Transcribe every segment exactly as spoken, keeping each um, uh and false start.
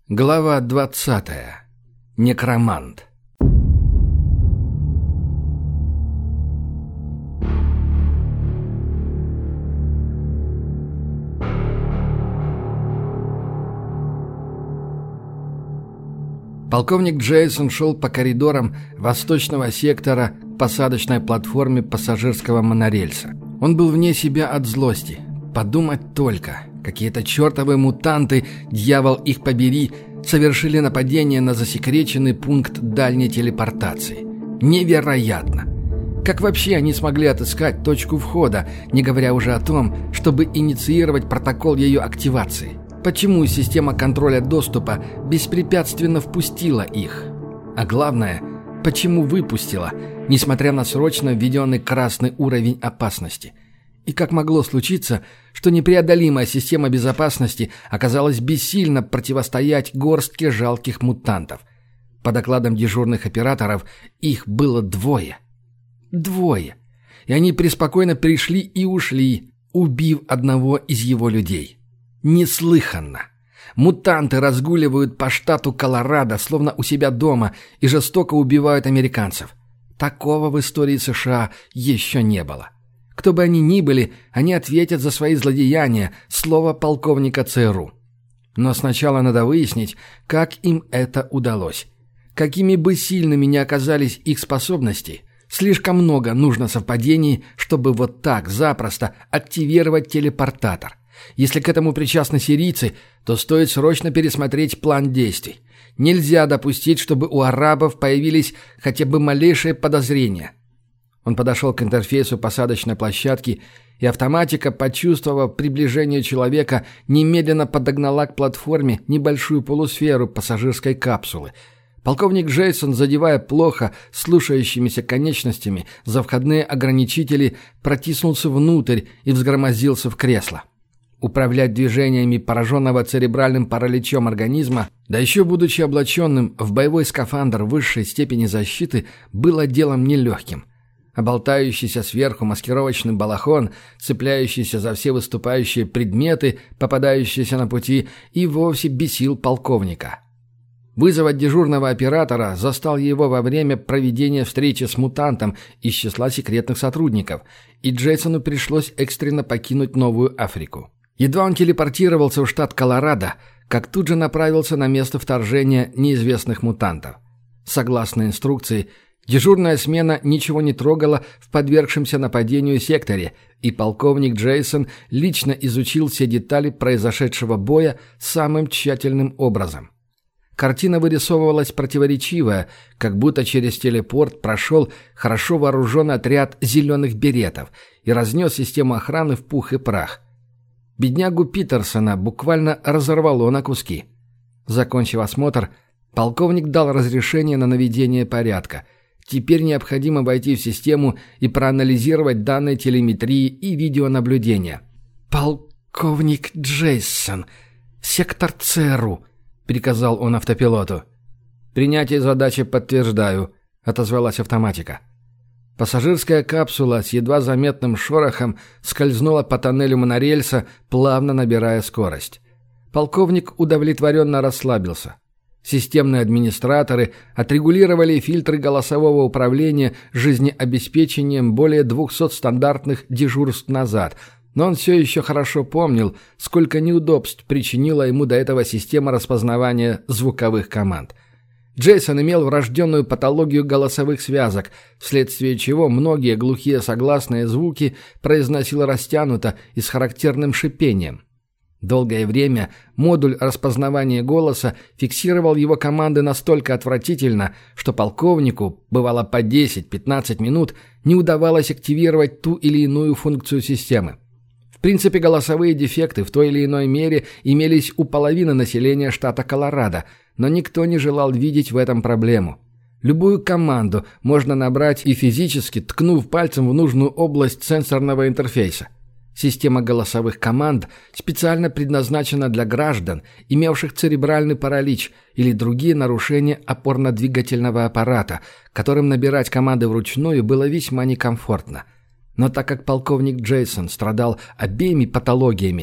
Глава двадцатая. Некромант. Полковник Джейсон шел по коридорам восточного сектора к посадочной платформе пассажирского монорельса. Он был вне себя от злости. Подумать только, какие-то чертовы мутанты, дьявол их побери, совершили нападение на засекреченный пункт дальней телепортации. Невероятно! Как вообще они смогли отыскать точку входа, не говоря уже о том, чтобы инициировать протокол ее активации? Почему система контроля доступа беспрепятственно впустила их? А главное, почему выпустила, несмотря на срочно введенный красный уровень опасности? И как могло случиться, что непреодолимая система безопасности оказалась бессильна противостоять горстке жалких мутантов? По докладам дежурных операторов, их было двое. Двое. И они преспокойно пришли и ушли, убив одного из его людей. Неслыханно. Мутанты разгуливают по штату Колорадо, словно у себя дома, и жестоко убивают американцев. Такого в истории США еще не было. Кто бы они ни были, они ответят за свои злодеяния, слово полковника ЦРУ. Но сначала надо выяснить, как им это удалось. Какими бы сильными ни оказались их способности, слишком много нужно совпадений, чтобы вот так запросто активировать телепортатор. Если к этому причастны сирийцы, то стоит срочно пересмотреть план действий. Нельзя допустить, чтобы у арабов появились хотя бы малейшие подозрения. Он подошел к интерфейсу посадочной площадки, и автоматика, почувствовав приближение человека, немедленно подогнала к платформе небольшую полусферу пассажирской капсулы. Полковник Джейсон, задевая плохо слушающимися конечностями за входные ограничители, протиснулся внутрь и взгромоздился в кресло. Управлять движениями пораженного церебральным параличом организма, да еще будучи облаченным в боевой скафандр высшей степени защиты, было делом нелегким. А болтающийся сверху маскировочный балахон, цепляющийся за все выступающие предметы, попадающиеся на пути, и вовсе бесил полковника. Вызов от дежурного оператора застал его во время проведения встречи с мутантом из числа секретных сотрудников, и Джейсону пришлось экстренно покинуть Новую Африку. Едва он телепортировался в штат Колорадо, как тут же направился на место вторжения неизвестных мутантов. Согласно инструкции, дежурная смена ничего не трогала в подвергшемся нападению секторе, и полковник Джейсон лично изучил все детали произошедшего боя самым тщательным образом. Картина вырисовывалась противоречивая, как будто через телепорт прошел хорошо вооруженный отряд зеленых беретов и разнес систему охраны в пух и прах. Беднягу Питерсона буквально разорвало на куски. Закончив осмотр, полковник дал разрешение на наведение порядка. Теперь необходимо войти в систему и проанализировать данные телеметрии и видеонаблюдения. «Полковник Джейсон, сектор ЦРУ», — приказал он автопилоту. «Принятие задачи подтверждаю», — отозвалась автоматика. Пассажирская капсула с едва заметным шорохом скользнула по тоннелю монорельса, плавно набирая скорость. Полковник удовлетворенно расслабился. Системные администраторы отрегулировали фильтры голосового управления жизнеобеспечением более двухсот стандартных дежурств назад, но он все еще хорошо помнил, сколько неудобств причинила ему до этого система распознавания звуковых команд. Джейсон имел врожденную патологию голосовых связок, вследствие чего многие глухие согласные звуки произносил растянуто и с характерным шипением. Долгое время модуль распознавания голоса фиксировал его команды настолько отвратительно, что полковнику, бывало по десять-пятнадцать минут, не удавалось активировать ту или иную функцию системы. В принципе, голосовые дефекты в той или иной мере имелись у половины населения штата Колорадо, но никто не желал видеть в этом проблему. Любую команду можно набрать и физически ткнув пальцем в нужную область сенсорного интерфейса. Система голосовых команд специально предназначена для граждан, имевших церебральный паралич или другие нарушения опорно-двигательного аппарата, которым набирать команды вручную было весьма некомфортно. Но так как полковник Джейсон страдал обеими патологиями,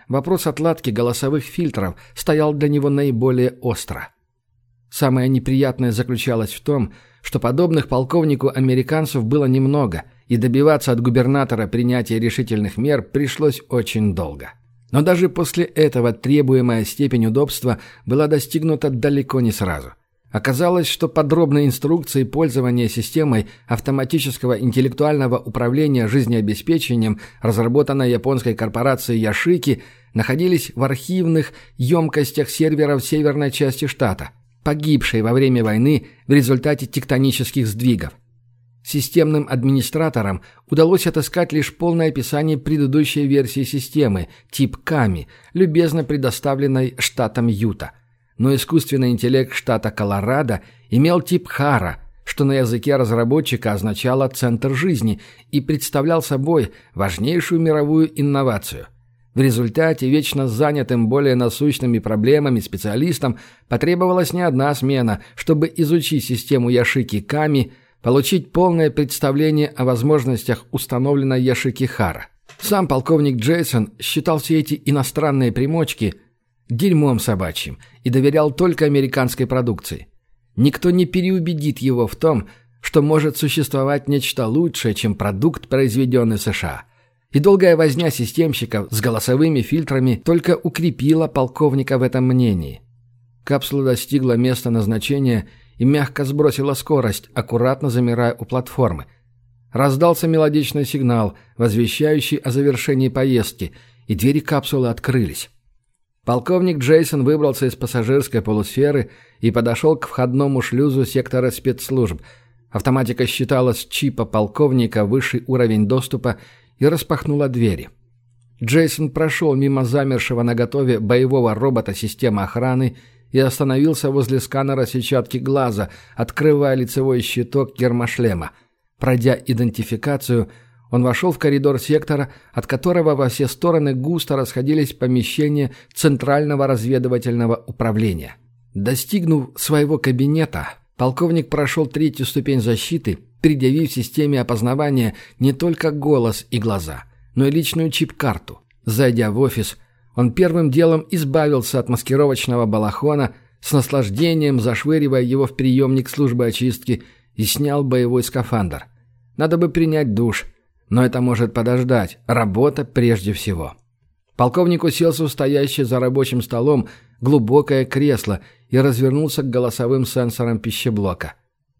вопрос отладки голосовых фильтров стоял для него наиболее остро. Самое неприятное заключалось в том, что подобных полковнику американцев было немного, и добиваться от губернатора принятия решительных мер пришлось очень долго. Но даже после этого требуемая степень удобства была достигнута далеко не сразу. Оказалось, что подробные инструкции пользования системой автоматического интеллектуального управления жизнеобеспечением, разработанной японской корпорацией Яшики, находились в архивных емкостях серверов северной части штата, погибшей во время войны в результате тектонических сдвигов. Системным администраторам удалось отыскать лишь полное описание предыдущей версии системы, тип Ками, любезно предоставленной штатом Юта. Но искусственный интеллект штата Колорадо имел тип Хара, что на языке разработчика означало «центр жизни» и представлял собой важнейшую мировую инновацию. В результате вечно занятым более насущными проблемами специалистам потребовалась не одна смена, чтобы изучить систему Яшики Ками, получить полное представление о возможностях установленной Яшики Хара. Сам полковник Джейсон считал все эти иностранные примочки дерьмом собачьим и доверял только американской продукции. Никто не переубедит его в том, что может существовать нечто лучшее, чем продукт, произведенный в США. И долгая возня системщиков с голосовыми фильтрами только укрепила полковника в этом мнении. Капсула достигла места назначения и мягко сбросила скорость, аккуратно замирая у платформы. Раздался мелодичный сигнал, возвещающий о завершении поездки, и двери капсулы открылись. Полковник Джейсон выбрался из пассажирской полусферы и подошел к входному шлюзу сектора спецслужб. Автоматика считала с чипа полковника высший уровень доступа и распахнула двери. Джейсон прошел мимо замершего наготове боевого робота системы охраны и остановился возле сканера сетчатки глаза, открывая лицевой щиток гермошлема. Пройдя идентификацию, он вошел в коридор сектора, от которого во все стороны густо расходились помещения Центрального разведывательного управления. Достигнув своего кабинета, полковник прошел третью ступень защиты, предъявив системе опознавания не только голос и глаза, но и личную чип-карту. Зайдя в офис, он первым делом избавился от маскировочного балахона, с наслаждением зашвыривая его в приемник службы очистки, и снял боевой скафандр. Надо бы принять душ, но это может подождать, работа прежде всего. Полковник уселся в стоящее за рабочим столом глубокое кресло и развернулся к голосовым сенсорам пищеблока.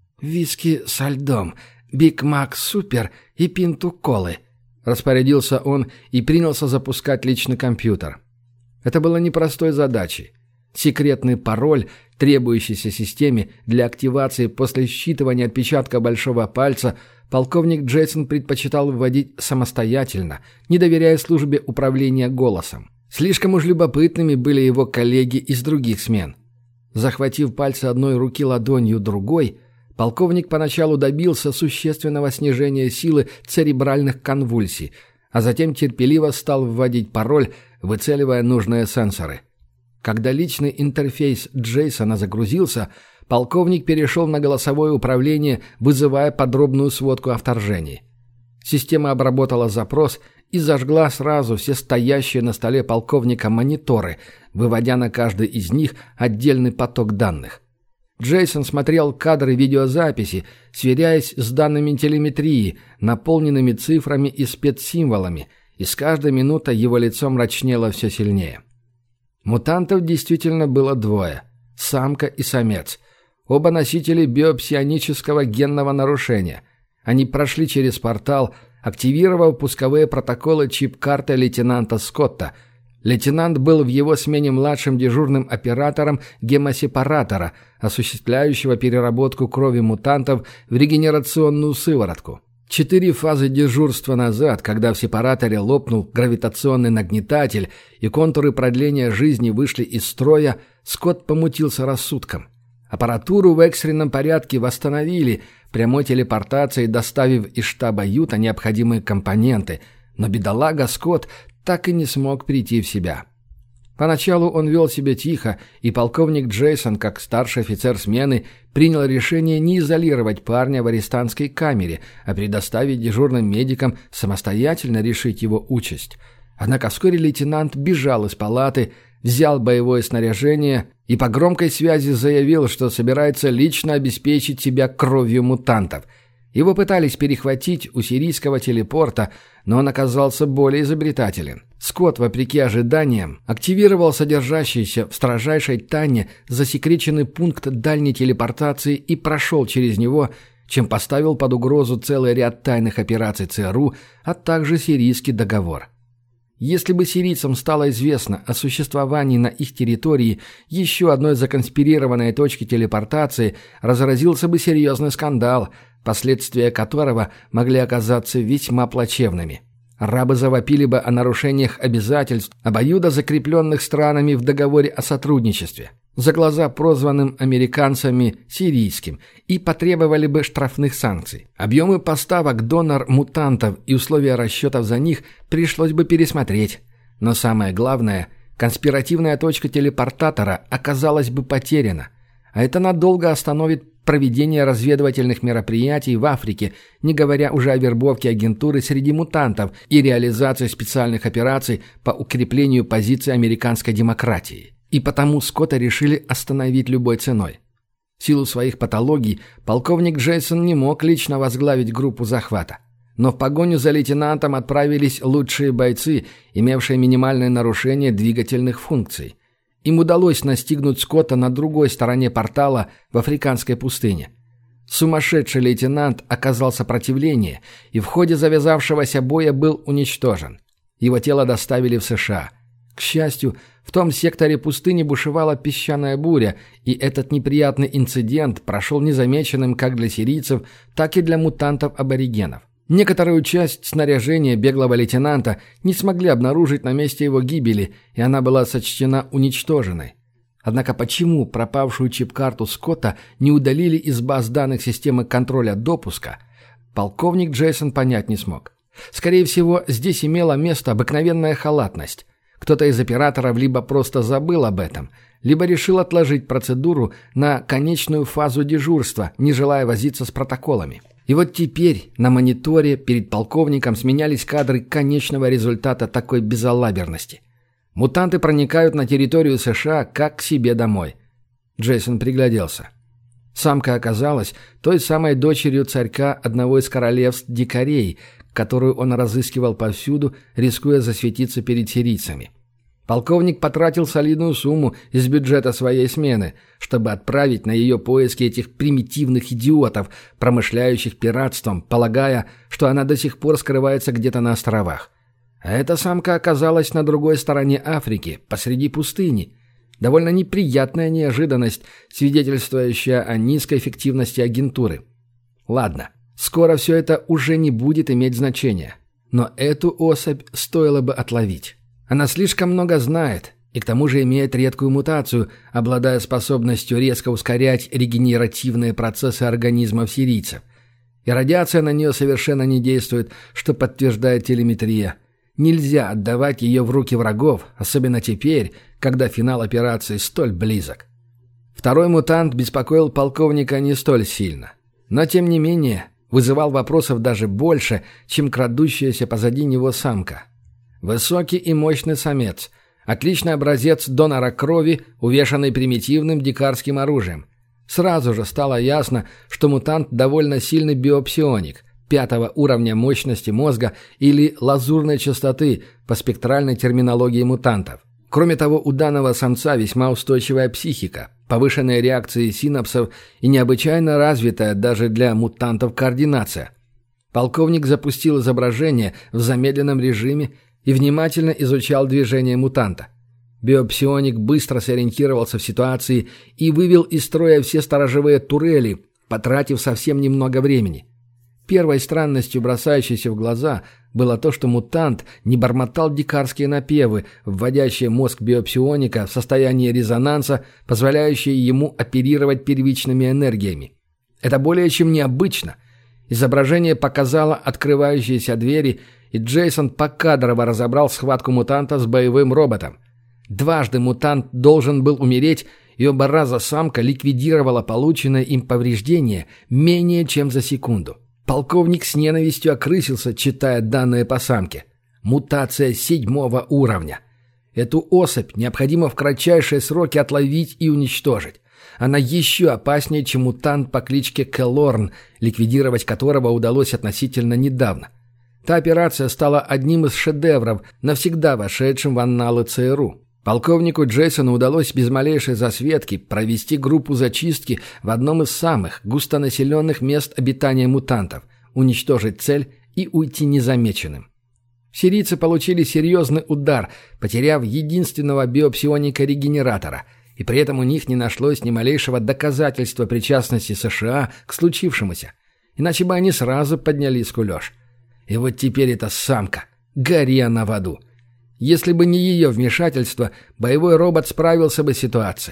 «Виски со льдом, Биг Мак Супер и пинту колы», — распорядился он и принялся запускать личный компьютер. Это было непростой задачей. Секретный пароль, требующийся системе для активации после считывания отпечатка большого пальца, полковник Джейсон предпочитал вводить самостоятельно, не доверяя службе управления голосом. Слишком уж любопытными были его коллеги из других смен. Захватив пальцы одной руки ладонью другой, полковник поначалу добился существенного снижения силы церебральных конвульсий, а затем терпеливо стал вводить пароль, выцеливая нужные сенсоры. Когда личный интерфейс Джейсона загрузился, полковник перешел на голосовое управление, вызывая подробную сводку о вторжении. Система обработала запрос и зажгла сразу все стоящие на столе полковника мониторы, выводя на каждый из них отдельный поток данных. Джейсон смотрел кадры видеозаписи, сверяясь с данными телеметрии, наполненными цифрами и спецсимволами, и с каждой минутой его лицо мрачнело все сильнее. Мутантов действительно было двое – самка и самец. Оба носители биопсионического генного нарушения. Они прошли через портал, активировав пусковые протоколы чип-карты лейтенанта Скотта. Лейтенант был в его смене младшим дежурным оператором гемосепаратора, осуществляющего переработку крови мутантов в регенерационную сыворотку. Четыре фазы дежурства назад, когда в сепараторе лопнул гравитационный нагнетатель и контуры продления жизни вышли из строя, Скотт помутился рассудком. Аппаратуру в экстренном порядке восстановили, прямой телепортацией доставив из штаба Юта необходимые компоненты, но бедолага Скотт так и не смог прийти в себя. Поначалу он вел себя тихо, и полковник Джейсон, как старший офицер смены, принял решение не изолировать парня в арестантской камере, а предоставить дежурным медикам самостоятельно решить его участь. Однако вскоре лейтенант бежал из палаты, взял боевое снаряжение и по громкой связи заявил, что собирается лично обеспечить себя кровью мутантов. Его пытались перехватить у сирийского телепорта, но он оказался более изобретателен. Скотт, вопреки ожиданиям, активировал содержащийся в строжайшей тайне засекреченный пункт дальней телепортации и прошел через него, чем поставил под угрозу целый ряд тайных операций ЦРУ, а также сирийский договор. Если бы сирийцам стало известно о существовании на их территории еще одной законспирированной точки телепортации, разразился бы серьезный скандал, последствия которого могли оказаться весьма плачевными. Арабы завопили бы о нарушениях обязательств, обоюдо закрепленных странами в договоре о сотрудничестве, за глаза прозванным американцами сирийским, и потребовали бы штрафных санкций. Объемы поставок донор-мутантов и условия расчетов за них пришлось бы пересмотреть. Но самое главное, конспиративная точка телепортатора оказалась бы потеряна, а это надолго остановит проведение разведывательных мероприятий в Африке, не говоря уже о вербовке агентуры среди мутантов и реализации специальных операций по укреплению позиций американской демократии. И потому Скотта решили остановить любой ценой. В силу своих патологий полковник Джейсон не мог лично возглавить группу захвата. Но в погоню за лейтенантом отправились лучшие бойцы, имевшие минимальное нарушение двигательных функций. Им удалось настигнуть Скотта на другой стороне портала в африканской пустыне. Сумасшедший лейтенант оказал сопротивление и в ходе завязавшегося боя был уничтожен. Его тело доставили в США. К счастью, в том секторе пустыни бушевала песчаная буря, и этот неприятный инцидент прошел незамеченным как для сирийцев, так и для мутантов-аборигенов. Некоторую часть снаряжения беглого лейтенанта не смогли обнаружить на месте его гибели, и она была сочтена уничтоженной. Однако почему пропавшую чип-карту Скотта не удалили из баз данных системы контроля допуска, полковник Джейсон понять не смог. Скорее всего, здесь имела место обыкновенная халатность. Кто-то из операторов либо просто забыл об этом, либо решил отложить процедуру на конечную фазу дежурства, не желая возиться с протоколами. И вот теперь на мониторе перед полковником сменялись кадры конечного результата такой безалаберности. Мутанты проникают на территорию США как к себе домой. Джейсон пригляделся. Самка оказалась той самой дочерью царька одного из королевств дикарей, которую он разыскивал повсюду, рискуя засветиться перед сирийцами. Полковник потратил солидную сумму из бюджета своей смены, чтобы отправить на ее поиски этих примитивных идиотов, промышляющих пиратством, полагая, что она до сих пор скрывается где-то на островах. А эта самка оказалась на другой стороне Африки, посреди пустыни. Довольно неприятная неожиданность, свидетельствующая о низкой эффективности агентуры. Ладно, скоро все это уже не будет иметь значения. Но эту особь стоило бы отловить. Она слишком много знает и к тому же имеет редкую мутацию, обладая способностью резко ускорять регенеративные процессы организмов сирийцев. И радиация на нее совершенно не действует, что подтверждает телеметрия. Нельзя отдавать ее в руки врагов, особенно теперь, когда финал операции столь близок. Второй мутант беспокоил полковника не столь сильно. Но, тем не менее, вызывал вопросов даже больше, чем крадущаяся позади него самка. Высокий и мощный самец. Отличный образец донора крови, увешанный примитивным дикарским оружием. Сразу же стало ясно, что мутант довольно сильный биопсионик, пятого уровня мощности мозга или лазурной частоты по спектральной терминологии мутантов. Кроме того, у данного самца весьма устойчивая психика, повышенные реакции синапсов и необычайно развитая даже для мутантов координация. Полковник запустил изображение в замедленном режиме и внимательно изучал движение мутанта. Биопсионик быстро сориентировался в ситуации и вывел из строя все сторожевые турели, потратив совсем немного времени. Первой странностью, бросающейся в глаза, было то, что мутант не бормотал дикарские напевы, вводящие мозг биопсионика в состояние резонанса, позволяющие ему оперировать первичными энергиями. Это более чем необычно. Изображение показало открывающиеся двери, и Джейсон покадрово разобрал схватку мутанта с боевым роботом. Дважды мутант должен был умереть, и оба раза самка ликвидировала полученное им повреждение менее чем за секунду. Полковник с ненавистью окрысился, читая данные по самке. Мутация седьмого уровня. Эту особь необходимо в кратчайшие сроки отловить и уничтожить. Она еще опаснее, чем мутант по кличке Келорн, ликвидировать которого удалось относительно недавно. Та операция стала одним из шедевров, навсегда вошедшим в анналы ЦРУ. Полковнику Джейсону удалось без малейшей засветки провести группу зачистки в одном из самых густонаселенных мест обитания мутантов, уничтожить цель и уйти незамеченным. Сирийцы получили серьезный удар, потеряв единственного биопсионика-регенератора, и при этом у них не нашлось ни малейшего доказательства причастности США к случившемуся, иначе бы они сразу подняли скулёж. И вот теперь эта самка, гори она в аду. Если бы не ее вмешательство, боевой робот справился бы с ситуацией.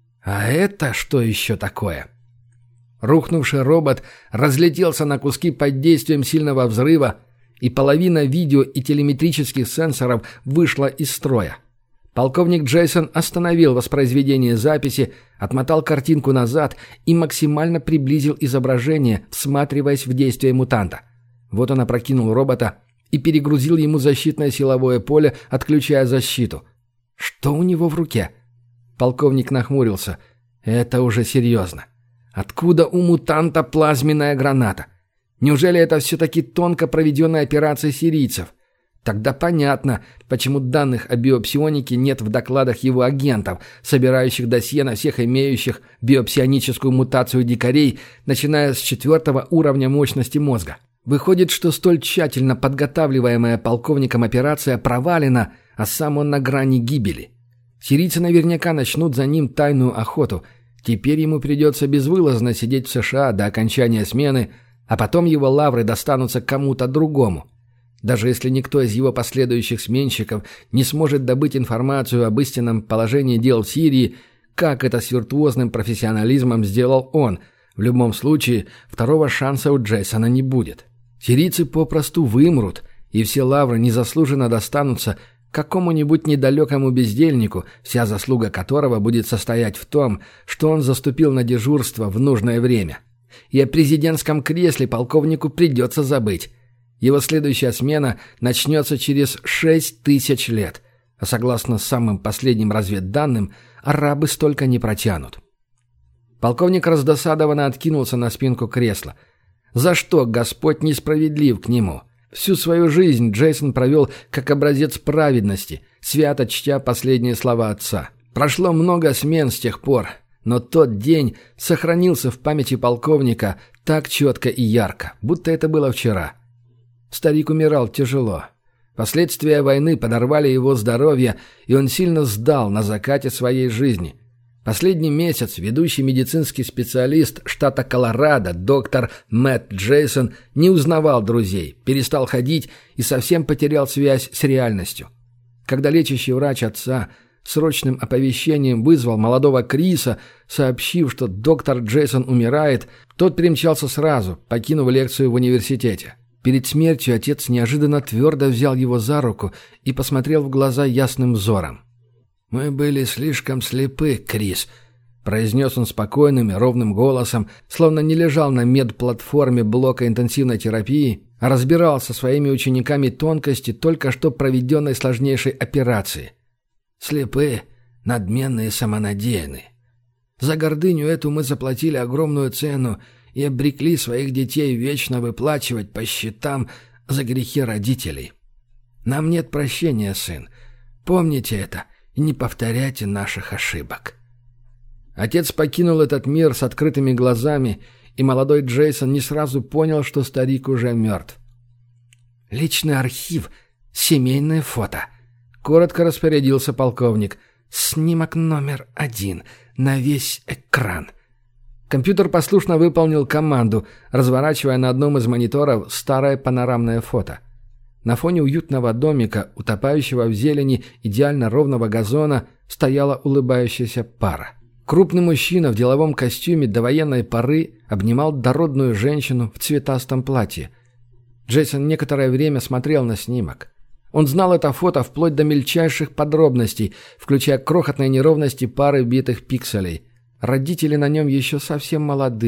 А это что еще такое? Рухнувший робот разлетелся на куски под действием сильного взрыва, и половина видео и телеметрических сенсоров вышла из строя. Полковник Джейсон остановил воспроизведение записи, отмотал картинку назад и максимально приблизил изображение, всматриваясь в действие мутанта. Вот он опрокинул робота и перегрузил ему защитное силовое поле, отключая защиту. Что у него в руке? Полковник нахмурился. Это уже серьезно. Откуда у мутанта плазменная граната? Неужели это все-таки тонко проведенная операция сирийцев? Тогда понятно, почему данных о биопсионике нет в докладах его агентов, собирающих досье на всех имеющих биопсионическую мутацию дикарей, начиная с четвертого уровня мощности мозга. Выходит, что столь тщательно подготавливаемая полковником операция провалена, а сам он на грани гибели. Сирийцы наверняка начнут за ним тайную охоту. Теперь ему придется безвылазно сидеть в США до окончания смены, а потом его лавры достанутся кому-то другому. Даже если никто из его последующих сменщиков не сможет добыть информацию об истинном положении дел в Сирии, как это с виртуозным профессионализмом сделал он, в любом случае второго шанса у Джейсона не будет. Сирийцы попросту вымрут, и все лавры незаслуженно достанутся какому-нибудь недалекому бездельнику, вся заслуга которого будет состоять в том, что он заступил на дежурство в нужное время. И о президентском кресле полковнику придется забыть. Его следующая смена начнется через шесть тысяч лет, а согласно самым последним разведданным, арабы столько не протянут. Полковник раздосадованно откинулся на спинку кресла. За что Господь несправедлив к нему? Всю свою жизнь Джейсон провел как образец праведности, свято чтя последние слова отца. Прошло много смен с тех пор, но тот день сохранился в памяти полковника так четко и ярко, будто это было вчера. Старик умирал тяжело. Последствия войны подорвали его здоровье, и он сильно сдал на закате своей жизни. Последний месяц ведущий медицинский специалист штата Колорадо, доктор Мэтт Джейсон, не узнавал друзей, перестал ходить и совсем потерял связь с реальностью. Когда лечащий врач отца срочным оповещением вызвал молодого Криса, сообщив, что доктор Джейсон умирает, тот примчался сразу, покинув лекцию в университете. Перед смертью отец неожиданно твердо взял его за руку и посмотрел в глаза ясным взором. «Мы были слишком слепы, Крис», — произнес он спокойным и ровным голосом, словно не лежал на медплатформе блока интенсивной терапии, а разбирал со своими учениками тонкости только что проведенной сложнейшей операции. «Слепы, надменные и самонадеянны. За гордыню эту мы заплатили огромную цену и обрекли своих детей вечно выплачивать по счетам за грехи родителей. Нам нет прощения, сын. Помните это и не повторяйте наших ошибок». Отец покинул этот мир с открытыми глазами, и молодой Джейсон не сразу понял, что старик уже мертв. «Личный архив, семейное фото», — коротко распорядился полковник. «Снимок номер один, на весь экран». Компьютер послушно выполнил команду, разворачивая на одном из мониторов старое панорамное фото. На фоне уютного домика, утопающего в зелени идеально ровного газона, стояла улыбающаяся пара. Крупный мужчина в деловом костюме до военной поры обнимал дородную женщину в цветастом платье. Джейсон некоторое время смотрел на снимок. Он знал это фото вплоть до мельчайших подробностей, включая крохотные неровности пары битых пикселей. Родители на нем еще совсем молодые,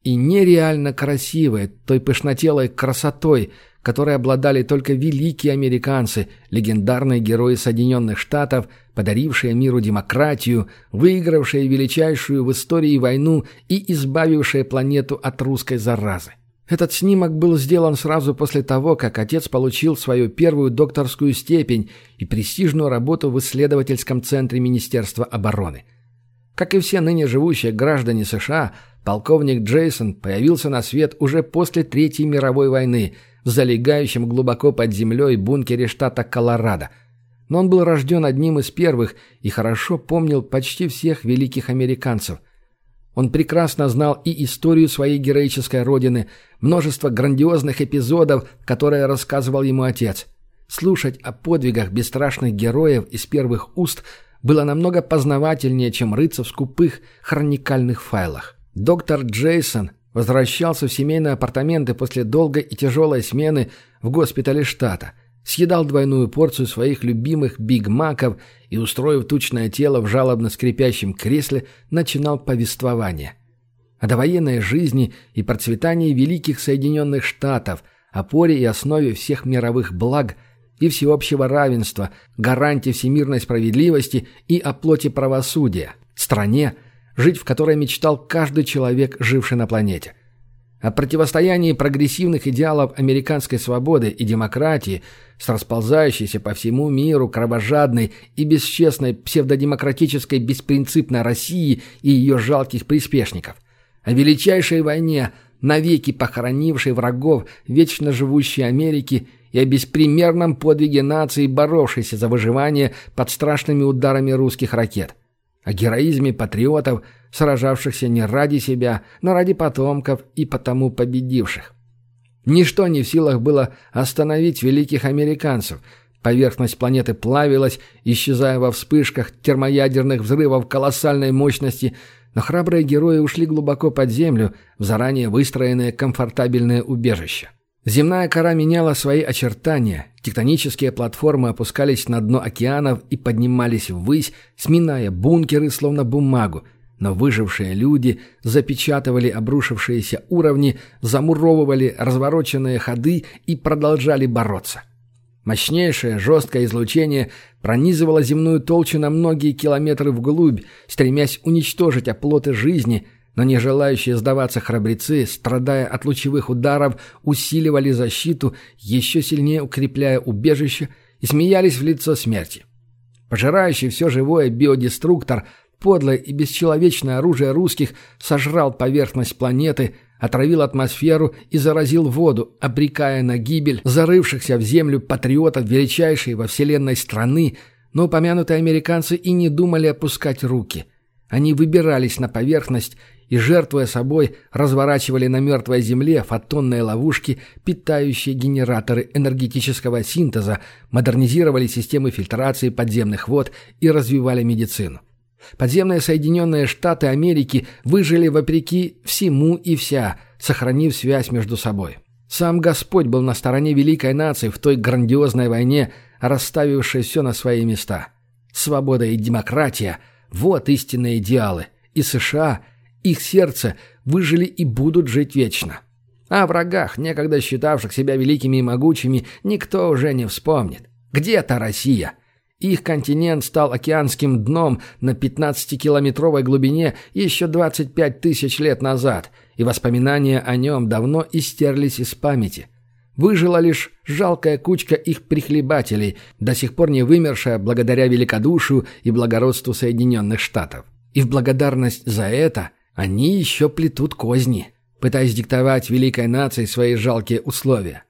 и нереально красивые, той пышнотелой красотой, которой обладали только великие американцы, легендарные герои Соединенных Штатов, подарившие миру демократию, выигравшие величайшую в истории войну и избавившие планету от русской заразы. Этот снимок был сделан сразу после того, как отец получил свою первую докторскую степень и престижную работу в исследовательском центре Министерства обороны. Как и все ныне живущие граждане США, полковник Джейсон появился на свет уже после Третьей мировой войны в залегающем глубоко под землей бункере штата Колорадо. Но он был рожден одним из первых и хорошо помнил почти всех великих американцев. Он прекрасно знал и историю своей героической родины, множество грандиозных эпизодов, которые рассказывал ему отец. Слушать о подвигах бесстрашных героев из первых уст было намного познавательнее, чем рыться в скупых хроникальных файлах. Доктор Джейсон возвращался в семейные апартаменты после долгой и тяжелой смены в госпитале штата, съедал двойную порцию своих любимых биг-маков и, устроив тучное тело в жалобно скрипящем кресле, начинал повествование. О довоенной жизни и процветании великих Соединенных Штатов, опоре и основе всех мировых благ и всеобщего равенства, гарантии всемирной справедливости и оплоте правосудия, стране, жить в которой мечтал каждый человек, живший на планете. О противостоянии прогрессивных идеалов американской свободы и демократии с расползающейся по всему миру кровожадной и бесчестной псевдодемократической беспринципной России и ее жалких приспешников. О величайшей войне, навеки похоронившей врагов вечно живущей Америки, и о беспримерном подвиге нации, боровшейся за выживание под страшными ударами русских ракет. О героизме патриотов, сражавшихся не ради себя, но ради потомков и потому победивших. Ничто не в силах было остановить великих американцев. Поверхность планеты плавилась, исчезая во вспышках термоядерных взрывов колоссальной мощности, но храбрые герои ушли глубоко под землю в заранее выстроенные комфортабельные убежища. Земная кора меняла свои очертания, тектонические платформы опускались на дно океанов и поднимались ввысь, сминая бункеры словно бумагу, но выжившие люди запечатывали обрушившиеся уровни, замуровывали развороченные ходы и продолжали бороться. Мощнейшее жесткое излучение пронизывало земную толщу на многие километры вглубь, стремясь уничтожить оплоты жизни, но не желающие сдаваться храбрецы, страдая от лучевых ударов, усиливали защиту, еще сильнее укрепляя убежище, и смеялись в лицо смерти. Пожирающий все живое биодеструктор, подлое и бесчеловечное оружие русских, сожрал поверхность планеты, отравил атмосферу и заразил воду, обрекая на гибель зарывшихся в землю патриотов величайшей во вселенной страны, но упомянутые американцы и не думали опускать руки. Они выбирались на поверхность и, жертвуя собой, разворачивали на мертвой земле фотонные ловушки, питающие генераторы энергетического синтеза, модернизировали системы фильтрации подземных вод и развивали медицину. Подземные Соединенные Штаты Америки выжили вопреки всему и вся, сохранив связь между собой. Сам Господь был на стороне великой нации в той грандиозной войне, расставившей все на свои места. Свобода и демократия – вот истинные идеалы, и США, их сердце, выжили и будут жить вечно. А о врагах, некогда считавших себя великими и могучими, никто уже не вспомнит. Где-то Россия. Их континент стал океанским дном на пятнадцатикилометровой глубине еще двадцать пять тысяч лет назад, и воспоминания о нем давно истерлись из памяти. Выжила лишь жалкая кучка их прихлебателей, до сих пор не вымершая благодаря великодушию и благородству Соединенных Штатов. И в благодарность за это они еще плетут козни, пытаясь диктовать великой нации свои жалкие условия.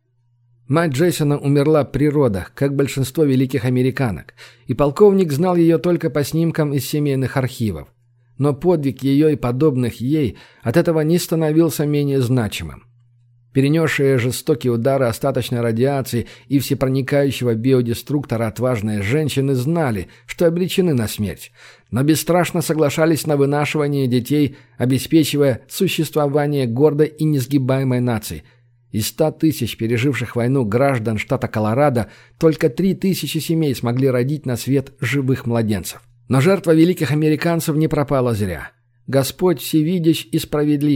Мать Джейсона умерла при родах, как большинство великих американок, и полковник знал ее только по снимкам из семейных архивов. Но подвиг ее и подобных ей от этого не становился менее значимым. Перенесшие жестокие удары остаточной радиации и всепроникающего биодеструктора отважные женщины знали, что обречены на смерть, но бесстрашно соглашались на вынашивание детей, обеспечивая существование гордой и несгибаемой нации. Из ста тысяч переживших войну граждан штата Колорадо только три тысячи семей смогли родить на свет живых младенцев. Но жертва великих американцев не пропала зря. Господь всевидящ и справедлив.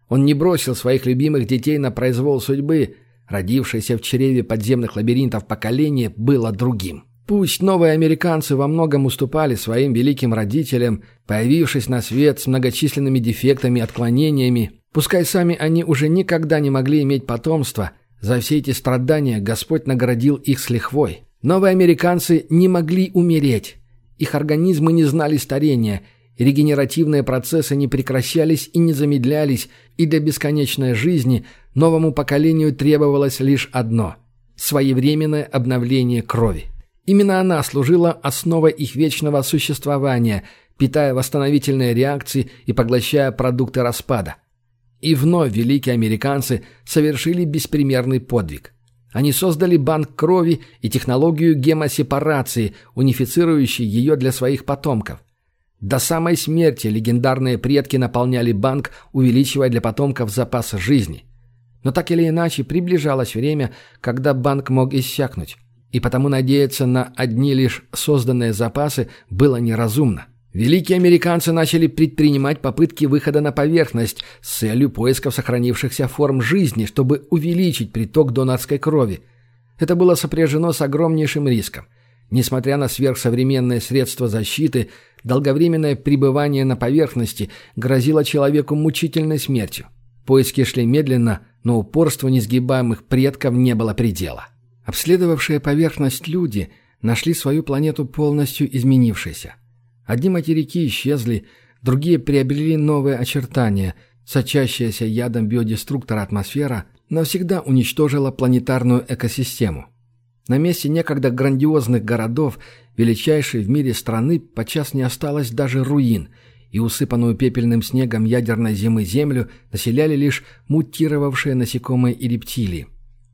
Он не бросил своих любимых детей на произвол судьбы. Родившееся в чреве подземных лабиринтов поколение было другим. Пусть новые американцы во многом уступали своим великим родителям, появившись на свет с многочисленными дефектами и отклонениями, пускай сами они уже никогда не могли иметь потомства, за все эти страдания Господь наградил их с лихвой. Новые американцы не могли умереть. Их организмы не знали старения, регенеративные процессы не прекращались и не замедлялись, и для бесконечной жизни новому поколению требовалось лишь одно – своевременное обновление крови. Именно она служила основой их вечного существования, питая восстановительные реакции и поглощая продукты распада. И вновь великие американцы совершили беспримерный подвиг. Они создали банк крови и технологию гемосепарации, унифицирующей ее для своих потомков. До самой смерти легендарные предки наполняли банк, увеличивая для потомков запас жизни. Но так или иначе приближалось время, когда банк мог иссякнуть. И потому надеяться на одни лишь созданные запасы было неразумно. Великие американцы начали предпринимать попытки выхода на поверхность с целью поисков сохранившихся форм жизни, чтобы увеличить приток донорской крови. Это было сопряжено с огромнейшим риском. Несмотря на сверхсовременные средства защиты, долговременное пребывание на поверхности грозило человеку мучительной смертью. Поиски шли медленно, но упорству несгибаемых предков не было предела. Обследовавшие поверхность люди нашли свою планету полностью изменившейся. Одни материки исчезли, другие приобрели новые очертания. Сочащаяся ядом биодеструктора атмосфера навсегда уничтожила планетарную экосистему. На месте некогда грандиозных городов, величайшей в мире страны, подчас не осталось даже руин, и усыпанную пепельным снегом ядерной зимы землю населяли лишь мутировавшие насекомые и рептилии.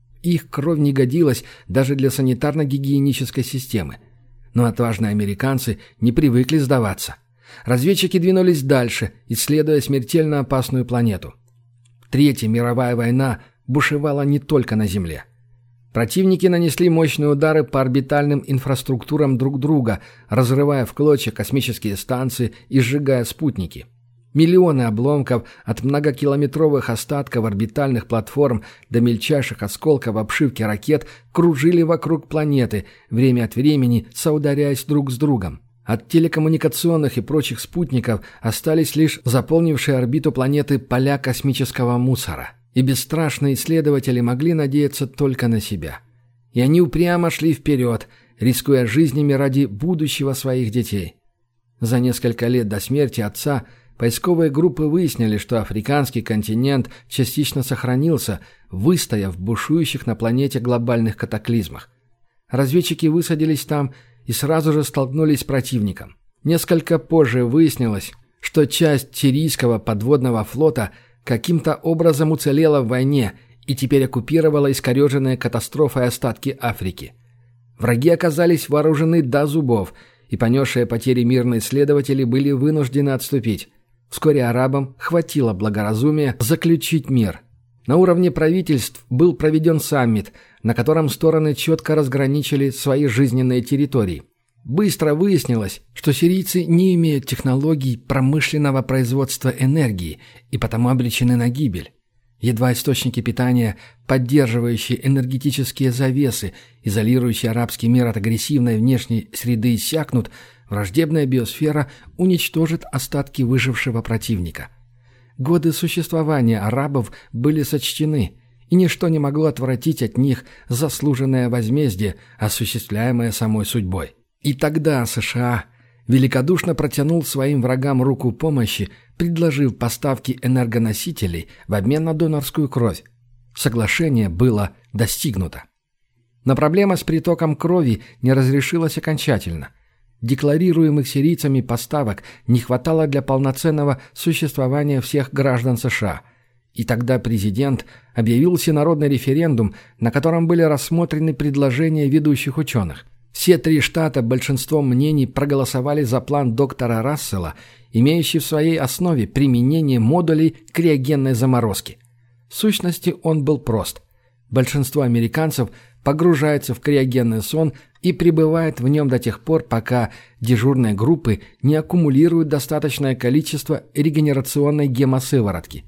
Их кровь не годилась даже для санитарно-гигиенической системы. Но отважные американцы не привыкли сдаваться. Разведчики двинулись дальше, исследуя смертельно опасную планету. Третья мировая война бушевала не только на Земле. Противники нанесли мощные удары по орбитальным инфраструктурам друг друга, разрывая в клочья космические станции и сжигая спутники. Миллионы обломков от многокилометровых остатков орбитальных платформ до мельчайших осколков обшивки ракет кружили вокруг планеты, время от времени соударяясь друг с другом. От телекоммуникационных и прочих спутников остались лишь заполнившие орбиту планеты поля космического мусора. И бесстрашные исследователи могли надеяться только на себя. И они упрямо шли вперед, рискуя жизнями ради будущего своих детей. За несколько лет до смерти отца поисковые группы выяснили, что африканский континент частично сохранился, выстояв в бушующих на планете глобальных катаклизмах. Разведчики высадились там и сразу же столкнулись с противником. Несколько позже выяснилось, что часть сирийского подводного флота каким-то образом уцелела в войне и теперь оккупировала искореженные катастрофой остатки Африки. Враги оказались вооружены до зубов, и понесшие потери мирные исследователи были вынуждены отступить. Вскоре арабам хватило благоразумия заключить мир. На уровне правительств был проведен саммит, на котором стороны четко разграничили свои жизненные территории. Быстро выяснилось, что сирийцы не имеют технологий промышленного производства энергии и потому обречены на гибель. Едва источники питания, поддерживающие энергетические завесы, изолирующие арабский мир от агрессивной внешней среды, иссякнут, враждебная биосфера уничтожит остатки выжившего противника. Годы существования арабов были сочтены, и ничто не могло отвратить от них заслуженное возмездие, осуществляемое самой судьбой. И тогда США великодушно протянул своим врагам руку помощи, предложив поставки энергоносителей в обмен на донорскую кровь. Соглашение было достигнуто. Но проблема с притоком крови не разрешилась окончательно. Декларируемых сирийцами поставок не хватало для полноценного существования всех граждан США. И тогда президент объявил всенародный референдум, на котором были рассмотрены предложения ведущих ученых. Все три штата большинством мнений проголосовали за план доктора Рассела, имеющий в своей основе применение модулей криогенной заморозки. В сущности, он был прост. Большинство американцев погружается в криогенный сон и пребывает в нем до тех пор, пока дежурные группы не аккумулируют достаточное количество регенерационной гемосыворотки.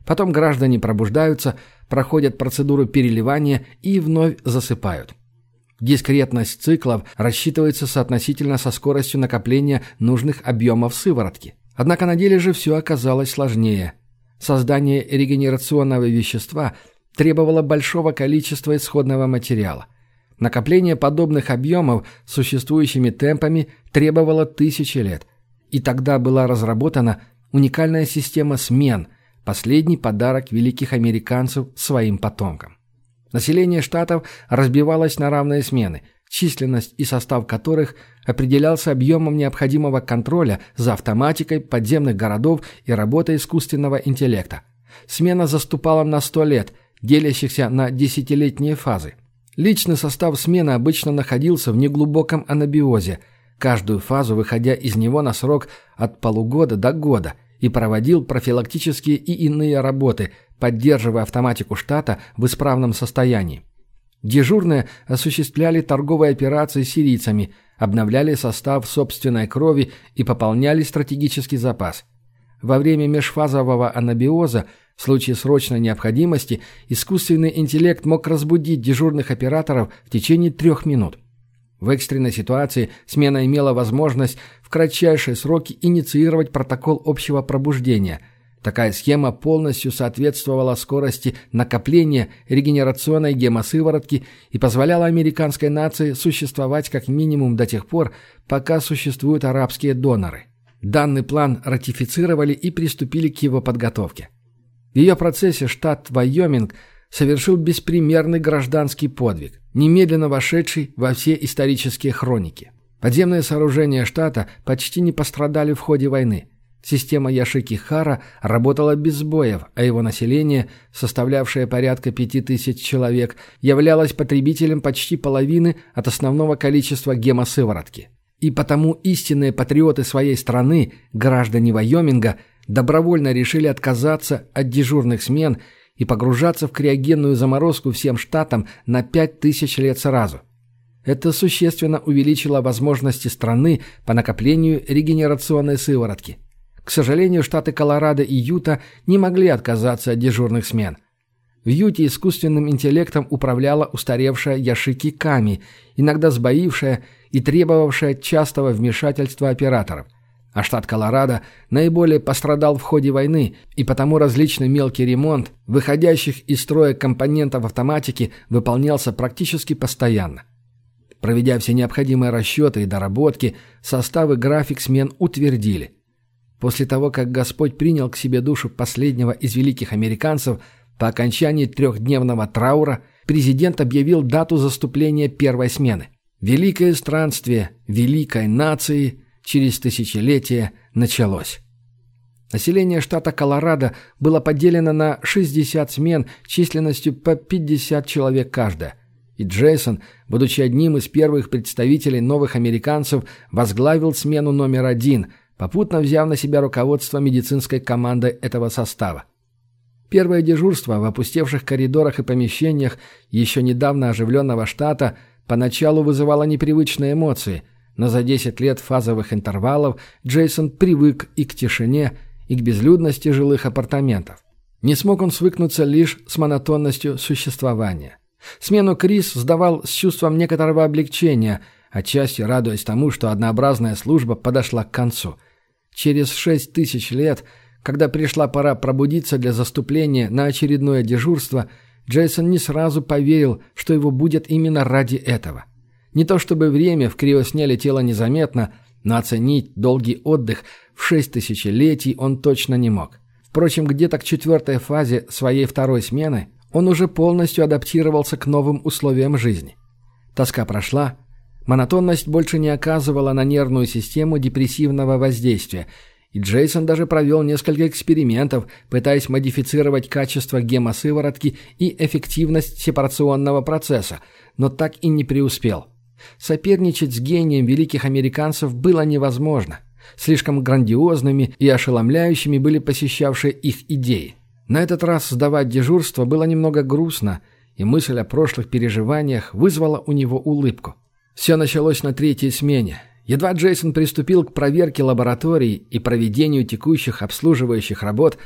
Потом граждане пробуждаются, проходят процедуру переливания и вновь засыпают. Дискретность циклов рассчитывается соотносительно со скоростью накопления нужных объемов сыворотки. Однако на деле же все оказалось сложнее. Создание регенерационного вещества требовало большого количества исходного материала. Накопление подобных объемов существующими темпами требовало тысячи лет. И тогда была разработана уникальная система смен, последний подарок великих американцев своим потомкам. Население штатов разбивалось на равные смены, численность и состав которых определялся объемом необходимого контроля за автоматикой подземных городов и работой искусственного интеллекта. Смена заступала на сто лет, делящихся на десятилетние фазы. Личный состав смены обычно находился в неглубоком анабиозе, каждую фазу выходя из него на срок от полугода до года, и проводил профилактические и иные работы, поддерживая автоматику штата в исправном состоянии. Дежурные осуществляли торговые операции с сирийцами, обновляли состав собственной крови и пополняли стратегический запас. Во время межфазового анабиоза, в случае срочной необходимости, искусственный интеллект мог разбудить дежурных операторов в течение трех минут. В экстренной ситуации смена имела возможность в кратчайшие сроки инициировать протокол общего пробуждения. Такая схема полностью соответствовала скорости накопления регенерационной гемосыворотки и позволяла американской нации существовать как минимум до тех пор, пока существуют арабские доноры. Данный план ратифицировали и приступили к его подготовке. В ее процессе штат Вайоминг совершил беспримерный гражданский подвиг, немедленно вошедший во все исторические хроники. Подземные сооружения штата почти не пострадали в ходе войны. Система Яшики-Хара работала без сбоев, а его население, составлявшее порядка пяти тысяч человек, являлось потребителем почти половины от основного количества гемосыворотки. И потому истинные патриоты своей страны, граждане Вайоминга, добровольно решили отказаться от дежурных смен и погружаться в криогенную заморозку всем штатам на пять тысяч лет сразу. Это существенно увеличило возможности страны по накоплению регенерационной сыворотки. К сожалению, штаты Колорадо и Юта не могли отказаться от дежурных смен. В Юте искусственным интеллектом управляла устаревшая Яшики Ками, иногда сбоившая и требовавшая частого вмешательства операторов. А штат Колорадо наиболее пострадал в ходе войны, и потому различный мелкий ремонт выходящих из строя компонентов автоматики выполнялся практически постоянно. Проведя все необходимые расчеты и доработки, составы график смен утвердили. После того, как Господь принял к себе душу последнего из великих американцев, по окончании трехдневного траура президент объявил дату заступления первой смены. Великое странствие великой нации через тысячелетия началось. Население штата Колорадо было поделено на шестьдесят смен численностью по пятьдесят человек каждая. И Джейсон, будучи одним из первых представителей новых американцев, возглавил смену номер один, попутно взяв на себя руководство медицинской командой этого состава. Первое дежурство в опустевших коридорах и помещениях еще недавно оживленного штата поначалу вызывало непривычные эмоции, но за десять лет фазовых интервалов Джейсон привык и к тишине, и к безлюдности жилых апартаментов. Не смог он свыкнуться лишь с монотонностью существования. Смену Крис сдавал с чувством некоторого облегчения, отчасти радуясь тому, что однообразная служба подошла к концу. Через шесть тысяч лет, когда пришла пора пробудиться для заступления на очередное дежурство, Джейсон не сразу поверил, что его будет именно ради этого. Не то чтобы время в криосне летело незаметно, но оценить долгий отдых в шесть тысячелетий он точно не мог. Впрочем, где-то к четвертой фазе своей второй смены он уже полностью адаптировался к новым условиям жизни. Тоска прошла, монотонность больше не оказывала на нервную систему депрессивного воздействия, и Джейсон даже провел несколько экспериментов, пытаясь модифицировать качество гемосыворотки и эффективность сепарационного процесса, но так и не преуспел. Соперничать с гением великих американцев было невозможно. Слишком грандиозными и ошеломляющими были посещавшие их идеи. На этот раз сдавать дежурство было немного грустно, и мысль о прошлых переживаниях вызвала у него улыбку. Все началось на третьей смене. Едва Джейсон приступил к проверке лабораторий и проведению текущих обслуживающих работ,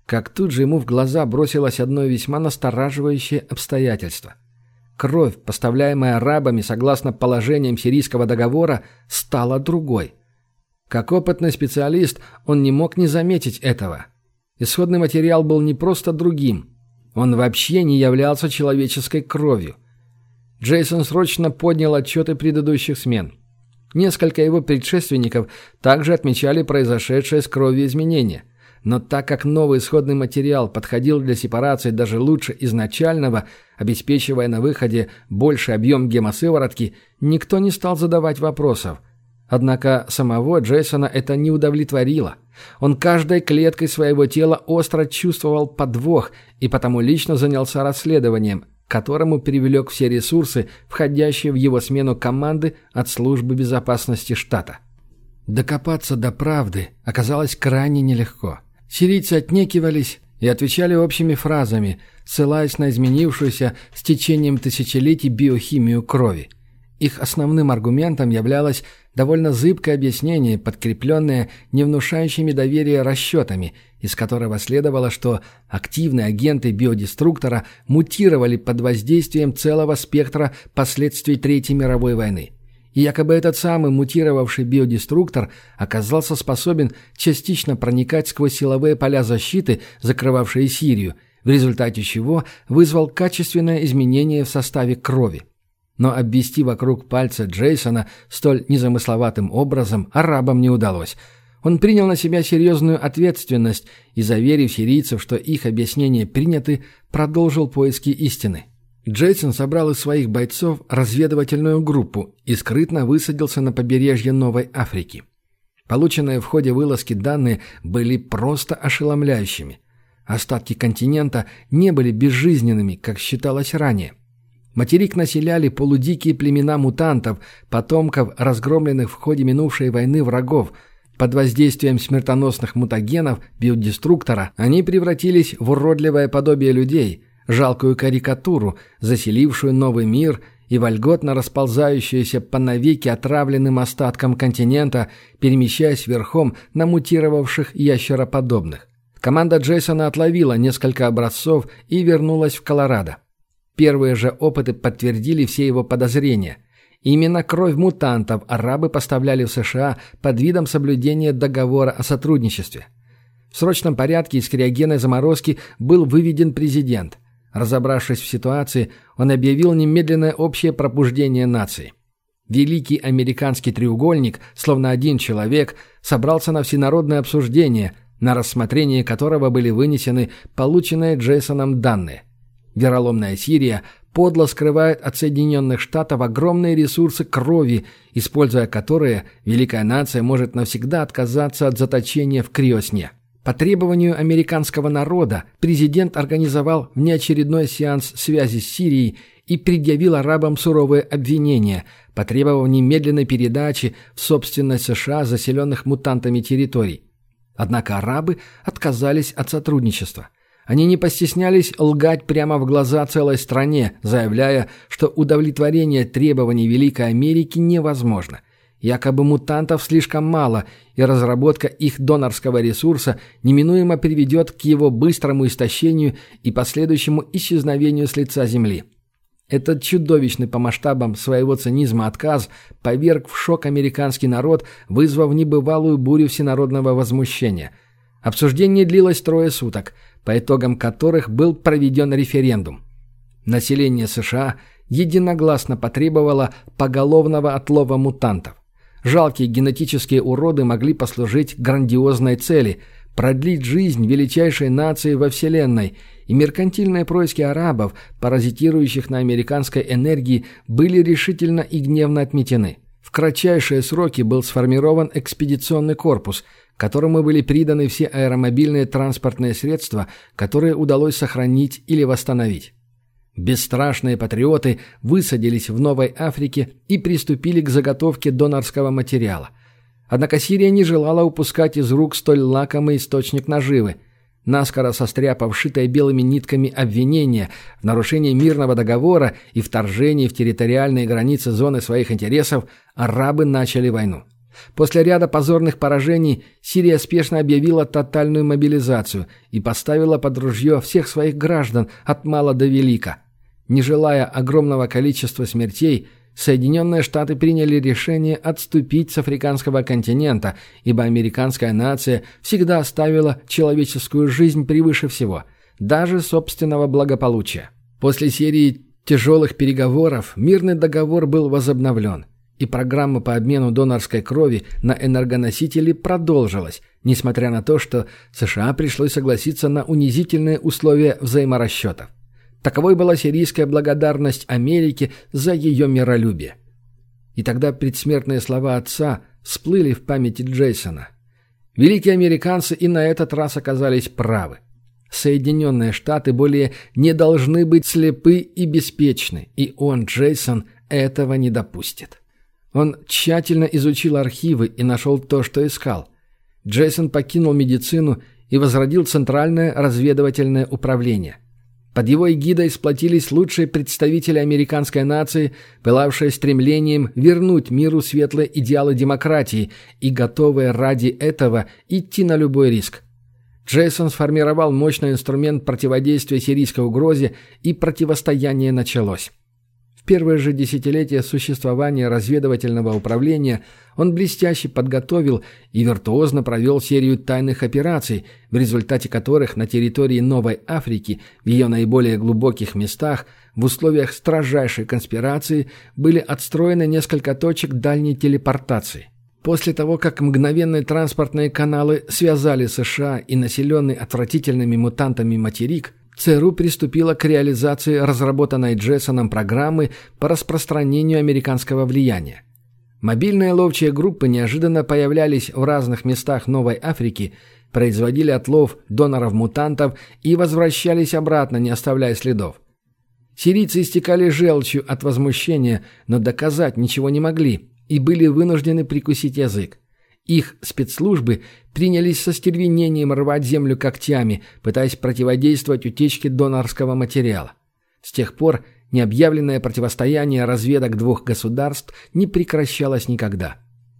как тут же ему в глаза бросилось одно весьма настораживающее обстоятельство. Кровь, поставляемая арабами согласно положениям сирийского договора, стала другой. Как опытный специалист, он не мог не заметить этого. Исходный материал был не просто другим. Он вообще не являлся человеческой кровью. Джейсон срочно поднял отчеты предыдущих смен. Несколько его предшественников также отмечали произошедшее с кровью изменения. Но так как новый исходный материал подходил для сепарации даже лучше изначального, обеспечивая на выходе больший объем гемосыворотки, никто не стал задавать вопросов. Однако самого Джейсона это не удовлетворило. Он каждой клеткой своего тела остро чувствовал подвох и потому лично занялся расследованием, к которому привлек все ресурсы, входящие в его смену команды от службы безопасности штата. Докопаться до правды оказалось крайне нелегко. Сирийцы отнекивались и отвечали общими фразами, ссылаясь на изменившуюся с течением тысячелетий биохимию крови. Их основным аргументом являлось довольно зыбкое объяснение, подкрепленное не внушающими доверия расчетами, из которого следовало, что активные агенты биодеструктора мутировали под воздействием целого спектра последствий Третьей мировой войны. И якобы этот самый мутировавший биодеструктор оказался способен частично проникать сквозь силовые поля защиты, закрывавшие Сирию, в результате чего вызвал качественное изменение в составе крови. Но обвести вокруг пальца Джейсона столь незамысловатым образом арабам не удалось. Он принял на себя серьезную ответственность и, заверив сирийцев, что их объяснения приняты, продолжил поиски истины. Джейсон собрал из своих бойцов разведывательную группу и скрытно высадился на побережье Новой Африки. Полученные в ходе вылазки данные были просто ошеломляющими. Остатки континента не были безжизненными, как считалось ранее. Материк населяли полудикие племена мутантов, потомков разгромленных в ходе минувшей войны врагов. Под воздействием смертоносных мутагенов биодеструктора они превратились в уродливое подобие людей, жалкую карикатуру, заселившую новый мир и вольготно расползающуюся по навеки отравленным остаткам континента, перемещаясь верхом на мутировавших ящероподобных. Команда Джейсона отловила несколько образцов и вернулась в Колорадо. Первые же опыты подтвердили все его подозрения. Именно кровь мутантов арабы поставляли в США под видом соблюдения договора о сотрудничестве. В срочном порядке из криогенной заморозки был выведен президент. Разобравшись в ситуации, он объявил немедленное общее пробуждение нации. Великий американский треугольник, словно один человек, собрался на всенародное обсуждение, на рассмотрение которого были вынесены полученные Джейсоном данные. Вероломная Сирия подло скрывает от Соединенных Штатов огромные ресурсы крови, используя которые великая нация может навсегда отказаться от заточения в криосне. По требованию американского народа президент организовал внеочередной сеанс связи с Сирией и предъявил арабам суровые обвинения, потребовав немедленной передачи в собственность США заселенных мутантами территорий. Однако арабы отказались от сотрудничества. Они не постеснялись лгать прямо в глаза целой стране, заявляя, что удовлетворение требований Великой Америки невозможно. Якобы мутантов слишком мало, и разработка их донорского ресурса неминуемо приведет к его быстрому истощению и последующему исчезновению с лица Земли. Этот чудовищный по масштабам своего цинизма отказ поверг в шок американский народ, вызвав небывалую бурю всенародного возмущения. Обсуждение длилось трое суток, по итогам которых был проведен референдум. Население США единогласно потребовало поголовного отлова мутантов. Жалкие генетические уроды могли послужить грандиозной цели – продлить жизнь величайшей нации во Вселенной, и меркантильные происки арабов, паразитирующих на американской энергии, были решительно и гневно отметены. В кратчайшие сроки был сформирован экспедиционный корпус, которому были приданы все аэромобильные транспортные средства, которые удалось сохранить или восстановить. Бесстрашные патриоты высадились в Новой Африке и приступили к заготовке донорского материала. Однако Сирия не желала упускать из рук столь лакомый источник наживы. Наскоро состряпав шитое белыми нитками обвинения в нарушении мирного договора и вторжении в территориальные границы зоны своих интересов, арабы начали войну. После ряда позорных поражений Сирия спешно объявила тотальную мобилизацию и поставила под ружье всех своих граждан от мала до велика. Не желая огромного количества смертей, Соединенные Штаты приняли решение отступить с африканского континента, ибо американская нация всегда ставила человеческую жизнь превыше всего, даже собственного благополучия. После серии тяжелых переговоров мирный договор был возобновлен, и программа по обмену донорской крови на энергоносители продолжилась, несмотря на то, что США пришлось согласиться на унизительные условия взаиморасчетов. Таковой была сирийская благодарность Америке за ее миролюбие. И тогда предсмертные слова отца всплыли в памяти Джейсона. Великие американцы и на этот раз оказались правы. Соединенные Штаты более не должны быть слепы и беспечны, и он, Джейсон, этого не допустит. Он тщательно изучил архивы и нашел то, что искал. Джейсон покинул медицину и возродил Центральное разведывательное управление. Под его эгидой сплотились лучшие представители американской нации, пылавшие стремлением вернуть миру светлые идеалы демократии и готовые ради этого идти на любой риск. Джейсон сформировал мощный инструмент противодействия сирийской угрозе, и противостояние началось. В первые же десятилетия существования разведывательного управления он блестяще подготовил и виртуозно провел серию тайных операций, в результате которых на территории Новой Африки, в ее наиболее глубоких местах, в условиях строжайшей конспирации были отстроены несколько точек дальней телепортации. После того, как мгновенные транспортные каналы связали США и населенный отвратительными мутантами материк, ЦРУ приступила к реализации разработанной Джейсоном программы по распространению американского влияния. Мобильные ловчие группы неожиданно появлялись в разных местах Новой Африки, производили отлов доноров-мутантов и возвращались обратно, не оставляя следов. Сирийцы истекали желчью от возмущения, но доказать ничего не могли и были вынуждены прикусить язык. Их спецслужбы принялись со стервенением рвать землю когтями, пытаясь противодействовать утечке донорского материала. С тех пор необъявленное противостояние разведок двух государств не прекращалось никогда.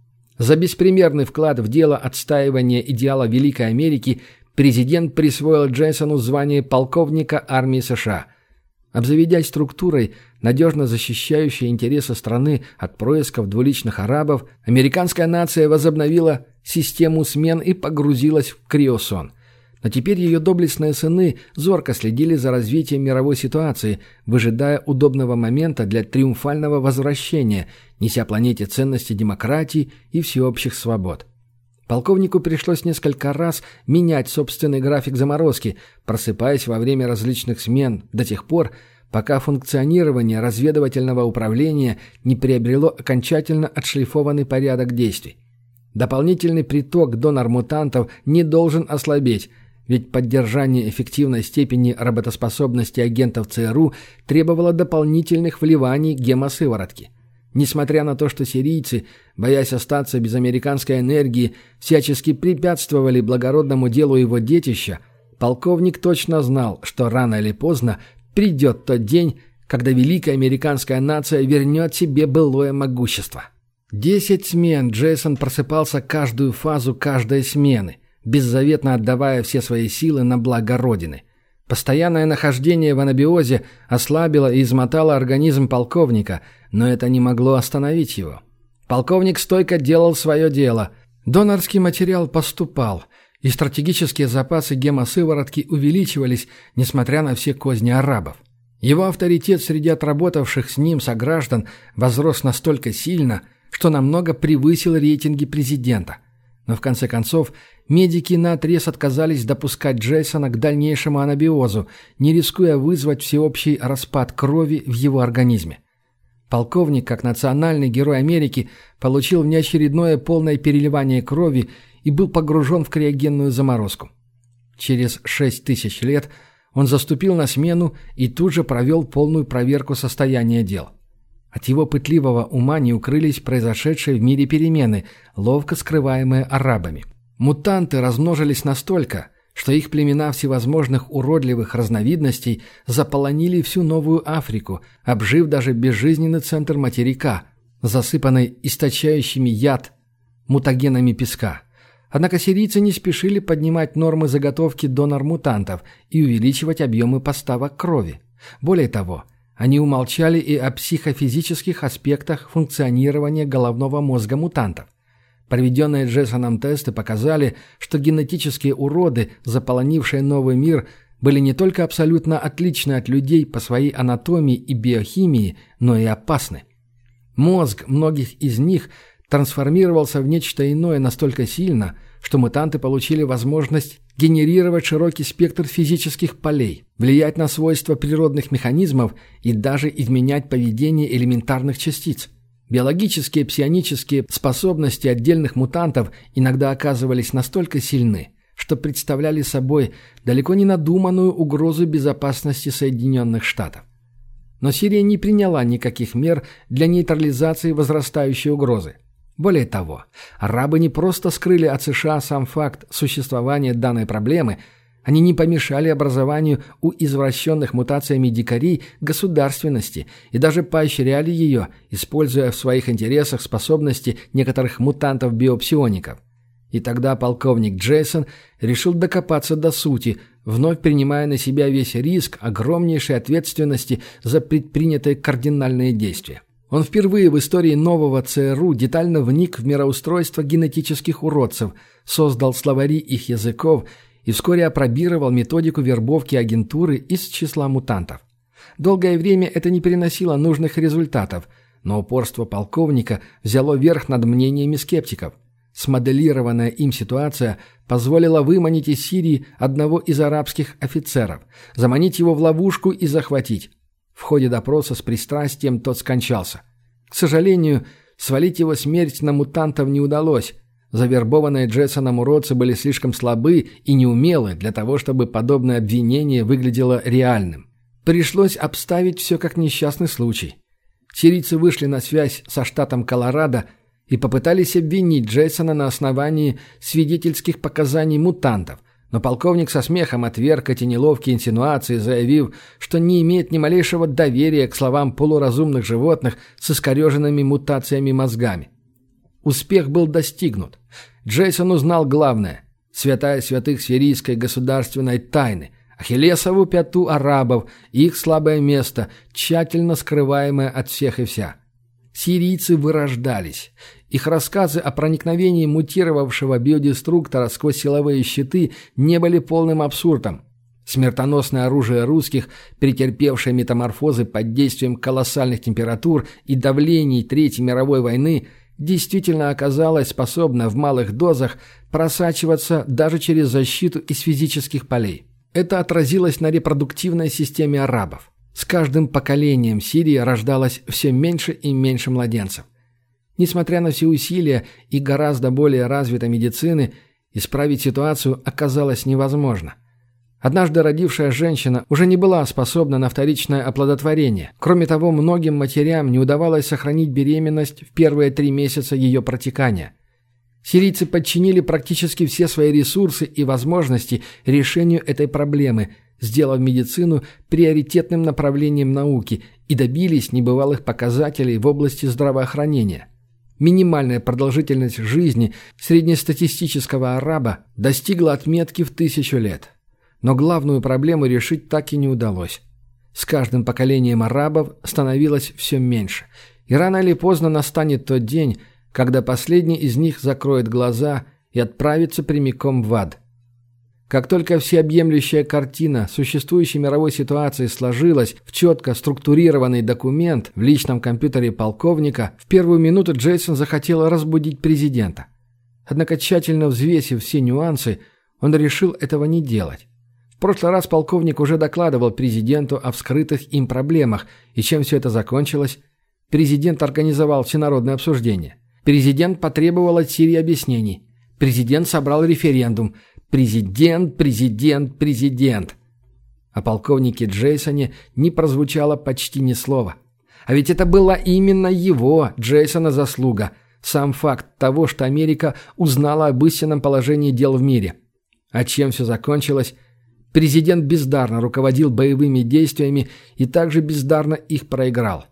За беспримерный вклад в дело отстаивания идеала Великой Америки президент присвоил Джейсону звание полковника армии США. Обзаведясь структурой, надежно защищающей интересы страны от происков двуличных арабов, американская нация возобновила систему смен и погрузилась в криосон. Но теперь ее доблестные сыны зорко следили за развитием мировой ситуации, выжидая удобного момента для триумфального возвращения, неся планете ценности демократии и всеобщих свобод. Полковнику пришлось несколько раз менять собственный график заморозки, просыпаясь во время различных смен до тех пор, пока функционирование разведывательного управления не приобрело окончательно отшлифованный порядок действий. Дополнительный приток донор-мутантов не должен ослабеть, ведь поддержание эффективной степени работоспособности агентов ЦРУ требовало дополнительных вливаний гемосыворотки. Несмотря на то, что сирийцы, боясь остаться без американской энергии, всячески препятствовали благородному делу его детища, полковник точно знал, что рано или поздно придет тот день, когда великая американская нация вернет себе былое могущество. Десять смен Джейсон просыпался каждую фазу каждой смены, беззаветно отдавая все свои силы на благо Родины. Постоянное нахождение в анабиозе ослабило и измотало организм полковника, но это не могло остановить его. Полковник стойко делал свое дело. Донорский материал поступал, и стратегические запасы гемосыворотки увеличивались, несмотря на все козни арабов. Его авторитет среди отработавших с ним сограждан возрос настолько сильно, что намного превысил рейтинги президента. Но в конце концов медики наотрез отказались допускать Джейсона к дальнейшему анабиозу, не рискуя вызвать всеобщий распад крови в его организме. Полковник, как национальный герой Америки, получил внеочередное полное переливание крови и был погружен в криогенную заморозку. Через шесть тысяч лет он заступил на смену и тут же провел полную проверку состояния дел. От его пытливого ума не укрылись произошедшие в мире перемены, ловко скрываемые арабами. Мутанты размножились настолько, что их племена всевозможных уродливых разновидностей заполонили всю Новую Африку, обжив даже безжизненный центр материка, засыпанный источающими яд мутагенами песка. Однако сирийцы не спешили поднимать нормы заготовки донор-мутантов и увеличивать объемы поставок крови. Более того, они умолчали и о психофизических аспектах функционирования головного мозга мутантов. Проведенные Джейсоном тесты показали, что генетические уроды, заполонившие новый мир, были не только абсолютно отличны от людей по своей анатомии и биохимии, но и опасны. Мозг многих из них трансформировался в нечто иное настолько сильно, что мутанты получили возможность генерировать широкий спектр физических полей, влиять на свойства природных механизмов и даже изменять поведение элементарных частиц. Биологические псионические способности отдельных мутантов иногда оказывались настолько сильны, что представляли собой далеко не надуманную угрозу безопасности Соединенных Штатов. Но Сирия не приняла никаких мер для нейтрализации возрастающей угрозы. Более того, арабы не просто скрыли от США сам факт существования данной проблемы, они не помешали образованию у извращенных мутациями дикарей государственности и даже поощряли ее, используя в своих интересах способности некоторых мутантов-биопсиоников. И тогда полковник Джейсон решил докопаться до сути, вновь принимая на себя весь риск огромнейшей ответственности за предпринятые кардинальные действия. Он впервые в истории нового ЦРУ детально вник в мироустройство генетических уродцев, создал словари их языков и вскоре апробировал методику вербовки агентуры из числа мутантов. Долгое время это не приносило нужных результатов, но упорство полковника взяло верх над мнениями скептиков. Смоделированная им ситуация позволила выманить из Сирии одного из арабских офицеров, заманить его в ловушку и захватить. В ходе допроса с пристрастием тот скончался. К сожалению, свалить его смерть на мутантов не удалось. Завербованные Джейсоном уродцы были слишком слабы и неумелы для того, чтобы подобное обвинение выглядело реальным. Пришлось обставить все как несчастный случай. Сирийцы вышли на связь со штатом Колорадо и попытались обвинить Джейсона на основании свидетельских показаний мутантов, но полковник со смехом отверг эти неловкие инсинуации, заявив, что не имеет ни малейшего доверия к словам полуразумных животных с искореженными мутациями мозгами. Успех был достигнут. Джейсон узнал главное – святая святых сирийской государственной тайны, ахиллесову пяту арабов и их слабое место, тщательно скрываемое от всех и вся. Сирийцы вырождались. Их рассказы о проникновении мутировавшего биодеструктора сквозь силовые щиты не были полным абсурдом. Смертоносное оружие русских, претерпевшее метаморфозы под действием колоссальных температур и давлений Третьей мировой войны, действительно оказалось способно в малых дозах просачиваться даже через защиту из физических полей. Это отразилось на репродуктивной системе арабов. С каждым поколением Сирии рождалось все меньше и меньше младенцев. Несмотря на все усилия и гораздо более развитой медицины, исправить ситуацию оказалось невозможно. Однажды родившая женщина уже не была способна на вторичное оплодотворение. Кроме того, многим матерям не удавалось сохранить беременность в первые три месяца ее протекания. Сирийцы подчинили практически все свои ресурсы и возможности решению этой проблемы, сделав медицину приоритетным направлением науки и добились небывалых показателей в области здравоохранения. Минимальная продолжительность жизни среднестатистического араба достигла отметки в тысячу лет. Но главную проблему решить так и не удалось. С каждым поколением арабов становилось все меньше, и рано или поздно настанет тот день, когда последний из них закроет глаза и отправится прямиком в ад. Как только всеобъемлющая картина существующей мировой ситуации сложилась в четко структурированный документ в личном компьютере полковника, в первую минуту Джейсон захотел разбудить президента. Однако, тщательно взвесив все нюансы, он решил этого не делать. В прошлый раз полковник уже докладывал президенту о вскрытых им проблемах, и чем все это закончилось? Президент организовал всенародное обсуждение. Президент потребовал от Сирии объяснений. Президент собрал референдум. Президент, президент, президент. О полковнике Джейсоне не прозвучало почти ни слова. А ведь это была именно его, Джейсона, заслуга. Сам факт того, что Америка узнала об истинном положении дел в мире. А чем все закончилось? Президент бездарно руководил боевыми действиями и также бездарно их проиграл.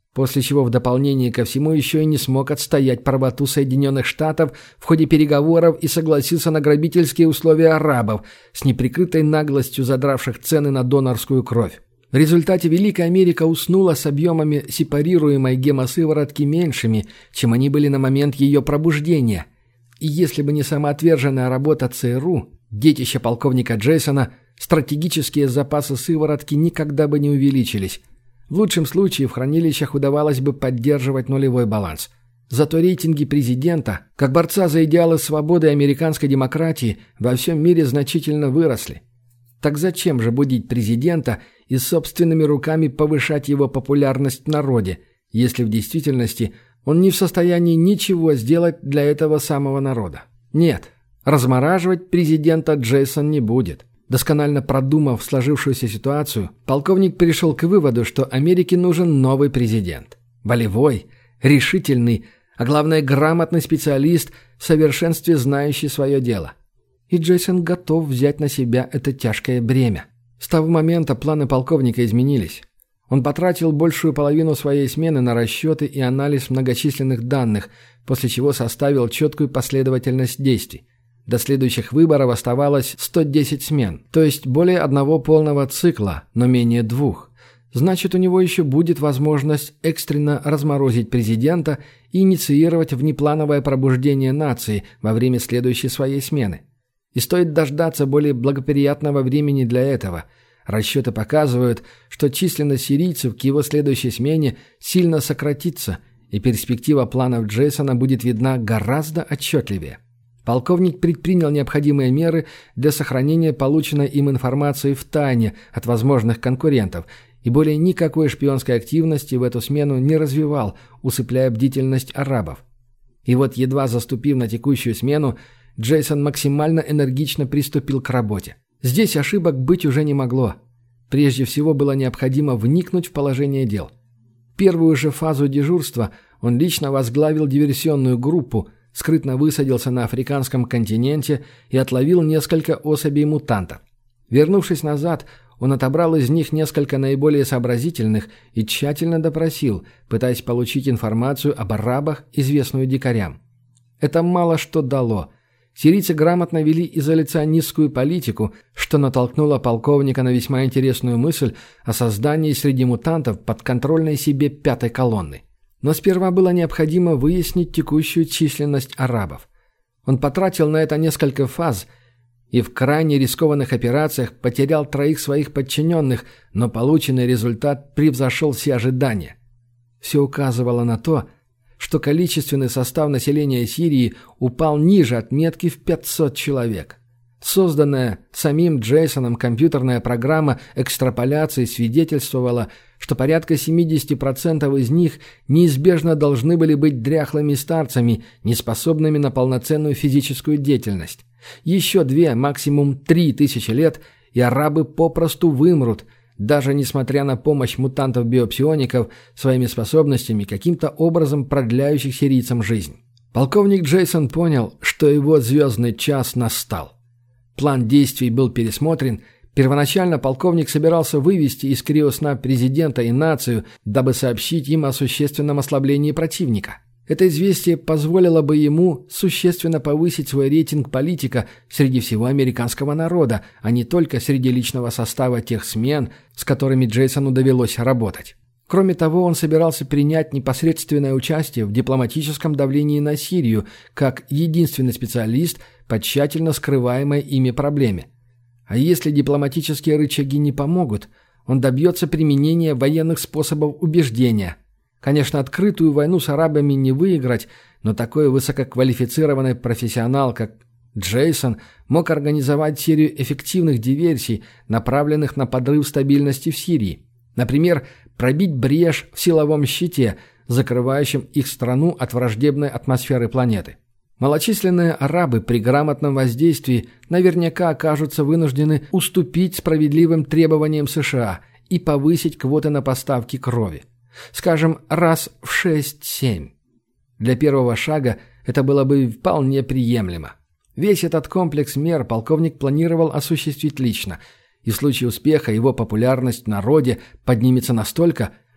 после чего в дополнение ко всему еще и не смог отстоять правоту Соединенных Штатов в ходе переговоров и согласился на грабительские условия арабов, с неприкрытой наглостью задравших цены на донорскую кровь. В результате Великая Америка уснула с объемами сепарируемой гемосыворотки меньшими, чем они были на момент ее пробуждения. И если бы не самоотверженная работа ЦРУ, детища полковника Джейсона, стратегические запасы сыворотки никогда бы не увеличились. В лучшем случае в хранилищах удавалось бы поддерживать нулевой баланс. Зато рейтинги президента, как борца за идеалы свободы и американской демократии, во всем мире значительно выросли. Так зачем же будить президента и собственными руками повышать его популярность в народе, если в действительности он не в состоянии ничего сделать для этого самого народа? Нет, размораживать президента Джейсон не будет. Досконально продумав сложившуюся ситуацию, полковник пришел к выводу, что Америке нужен новый президент. Волевой, решительный, а главное грамотный специалист, в совершенстве знающий свое дело. И Джейсон готов взять на себя это тяжкое бремя. С того момента планы полковника изменились. Он потратил большую половину своей смены на расчеты и анализ многочисленных данных, после чего составил четкую последовательность действий. До следующих выборов оставалось сто десять смен, то есть более одного полного цикла, но менее двух. Значит, у него еще будет возможность экстренно разморозить президента и инициировать внеплановое пробуждение нации во время следующей своей смены. И стоит дождаться более благоприятного времени для этого. Расчеты показывают, что численность сирийцев к его следующей смене сильно сократится, и перспектива планов Джейсона будет видна гораздо отчетливее. Полковник предпринял необходимые меры для сохранения полученной им информации в тайне от возможных конкурентов и более никакой шпионской активности в эту смену не развивал, усыпляя бдительность арабов. И вот, едва заступив на текущую смену, Джейсон максимально энергично приступил к работе. Здесь ошибок быть уже не могло. Прежде всего было необходимо вникнуть в положение дел. Первую же фазу дежурства он лично возглавил диверсионную группу, скрытно высадился на африканском континенте и отловил несколько особей мутантов. Вернувшись назад, он отобрал из них несколько наиболее сообразительных и тщательно допросил, пытаясь получить информацию об арабах, известную дикарям. Это мало что дало. Сирийцы грамотно вели изоляционистскую политику, что натолкнуло полковника на весьма интересную мысль о создании среди мутантов подконтрольной себе пятой колонны. Но сперва было необходимо выяснить текущую численность арабов. Он потратил на это несколько фаз и в крайне рискованных операциях потерял троих своих подчиненных, но полученный результат превзошел все ожидания. Все указывало на то, что количественный состав населения Сирии упал ниже отметки в пятьсот человек. Созданная самим Джейсоном компьютерная программа экстраполяции свидетельствовала, что порядка семьдесят процентов из них неизбежно должны были быть дряхлыми старцами, неспособными на полноценную физическую деятельность. Еще две, максимум три тысячи лет, и арабы попросту вымрут, даже несмотря на помощь мутантов-биопсиоников своими способностями, каким-то образом продляющих сирийцам жизнь. Полковник Джейсон понял, что его звездный час настал. План действий был пересмотрен. Первоначально полковник собирался вывести из криосна президента и нацию, дабы сообщить им о существенном ослаблении противника. Это известие позволило бы ему существенно повысить свой рейтинг политика среди всего американского народа, а не только среди личного состава тех смен, с которыми Джейсону довелось работать. Кроме того, он собирался принять непосредственное участие в дипломатическом давлении на Сирию как единственный специалист по тщательно скрываемой ими проблеме. А если дипломатические рычаги не помогут, он добьется применения военных способов убеждения. Конечно, открытую войну с арабами не выиграть, но такой высококвалифицированный профессионал, как Джейсон, мог организовать серию эффективных диверсий, направленных на подрыв стабильности в Сирии. Например, пробить брешь в силовом щите, закрывающем их страну от враждебной атмосферы планеты. Малочисленные арабы при грамотном воздействии наверняка окажутся вынуждены уступить справедливым требованиям США и повысить квоты на поставки крови. Скажем, раз в шесть-семь. Для первого шага это было бы вполне приемлемо. Весь этот комплекс мер полковник планировал осуществить лично, и в случае успеха его популярность в народе поднимется настолько,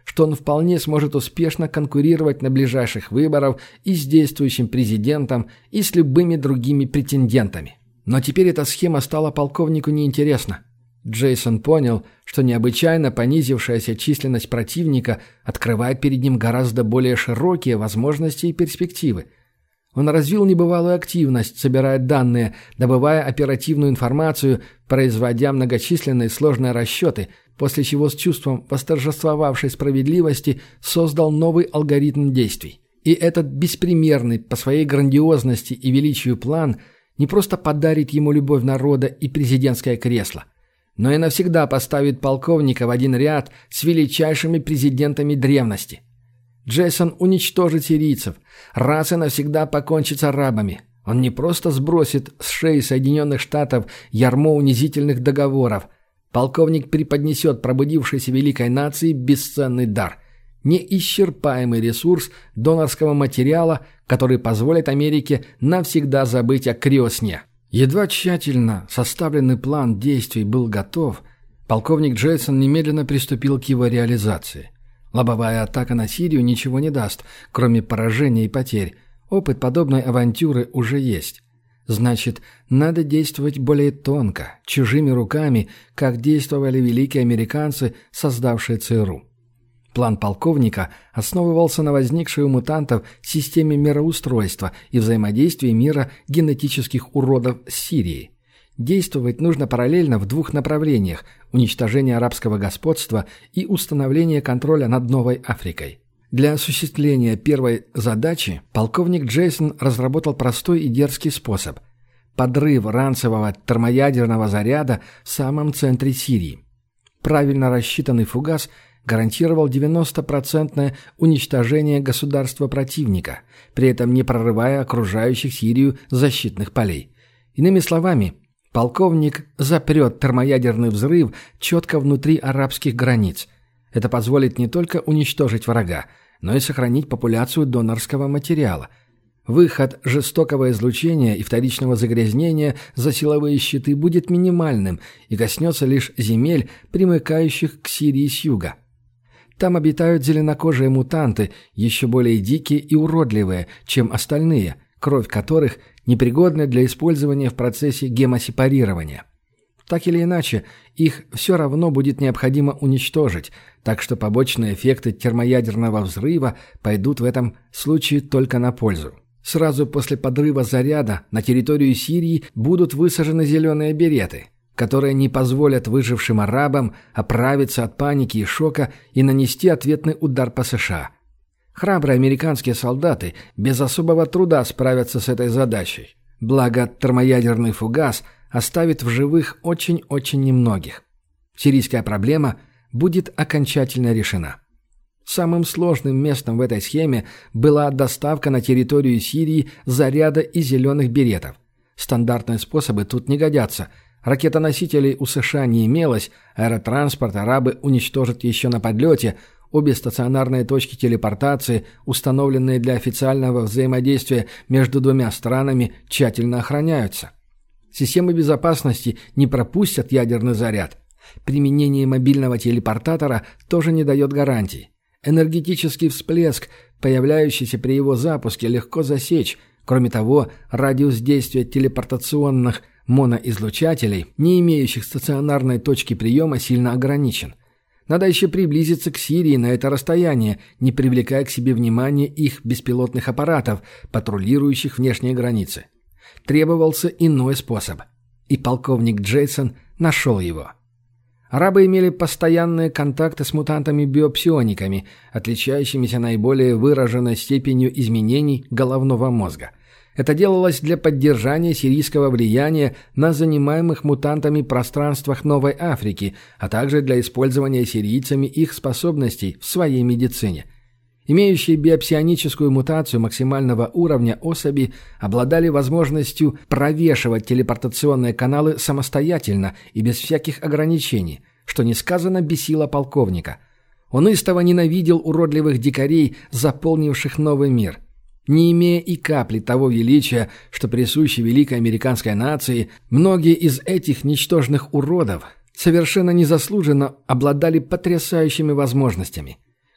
что он вполне сможет успешно конкурировать на ближайших выборах и с действующим президентом, и с любыми другими претендентами. Но теперь эта схема стала полковнику неинтересна. Джейсон понял, что необычайно понизившаяся численность противника открывает перед ним гораздо более широкие возможности и перспективы. Он развил небывалую активность, собирая данные, добывая оперативную информацию, производя многочисленные сложные расчеты, после чего с чувством восторжествовавшей справедливости создал новый алгоритм действий. И этот беспримерный по своей грандиозности и величию план не просто подарит ему любовь народа и президентское кресло, но и навсегда поставит полковника в один ряд с величайшими президентами древности. Джейсон уничтожит сирийцев, раз и навсегда покончит с арабами. Он не просто сбросит с шеи Соединенных Штатов ярмо унизительных договоров. Полковник преподнесет пробудившейся великой нации бесценный дар. Неисчерпаемый ресурс донорского материала, который позволит Америке навсегда забыть о крестне. Едва тщательно составленный план действий был готов, полковник Джейсон немедленно приступил к его реализации. Лобовая атака на Сирию ничего не даст, кроме поражения и потерь. Опыт подобной авантюры уже есть. Значит, надо действовать более тонко, чужими руками, как действовали великие американцы, создавшие ЦРУ. План полковника основывался на возникшей у мутантов системе мироустройства и взаимодействии мира генетических уродов с Сирией. Действовать нужно параллельно в двух направлениях – уничтожение арабского господства и установление контроля над Новой Африкой. Для осуществления первой задачи полковник Джейсон разработал простой и дерзкий способ – подрыв ранцевого термоядерного заряда в самом центре Сирии. Правильно рассчитанный фугас гарантировал девяностопроцентное уничтожение государства противника, при этом не прорывая окружающих Сирию защитных полей. Иными словами, полковник запрет термоядерный взрыв четко внутри арабских границ. Это позволит не только уничтожить врага, но и сохранить популяцию донорского материала. Выход жестокого излучения и вторичного загрязнения за силовые щиты будет минимальным и коснется лишь земель, примыкающих к Сирии с юга. Там обитают зеленокожие мутанты, еще более дикие и уродливые, чем остальные, кровь которых непригодна для использования в процессе гемосепарирования. Так или иначе, их все равно будет необходимо уничтожить, так что побочные эффекты термоядерного взрыва пойдут в этом случае только на пользу. Сразу после подрыва заряда на территорию Сирии будут высажены зеленые береты, которые не позволят выжившим арабам оправиться от паники и шока и нанести ответный удар по США. Храбрые американские солдаты без особого труда справятся с этой задачей. Благо, термоядерный фугас оставит в живых очень-очень немногих. Сирийская проблема будет окончательно решена. Самым сложным местом в этой схеме была доставка на территорию Сирии заряда и зеленых беретов. Стандартные способы тут не годятся. Ракетоносителей у США не имелось, аэротранспорт арабы уничтожат еще на подлете. Обе стационарные точки телепортации, установленные для официального взаимодействия между двумя странами, тщательно охраняются. Системы безопасности не пропустят ядерный заряд. Применение мобильного телепортатора тоже не дает гарантий. Энергетический всплеск, появляющийся при его запуске, легко засечь. Кроме того, радиус действия телепортационных моноизлучателей, не имеющих стационарной точки приема, сильно ограничен. Надо еще приблизиться к Сирии на это расстояние, не привлекая к себе внимания их беспилотных аппаратов, патрулирующих внешние границы. Требовался иной способ. И полковник Джейсон нашел его. Арабы имели постоянные контакты с мутантами-биопсиониками, отличающимися наиболее выраженной степенью изменений головного мозга. Это делалось для поддержания сирийского влияния на занимаемых мутантами пространствах Новой Африки, а также для использования сирийцами их способностей в своей медицине. Имеющие биопсионическую мутацию максимального уровня особи обладали возможностью провешивать телепортационные каналы самостоятельно и без всяких ограничений, что несказанно бесило полковника. Он истово ненавидел уродливых дикарей, заполнивших новый мир. Не имея и капли того величия, что присуще великой американской нации, многие из этих ничтожных уродов совершенно незаслуженно обладали потрясающими возможностями. К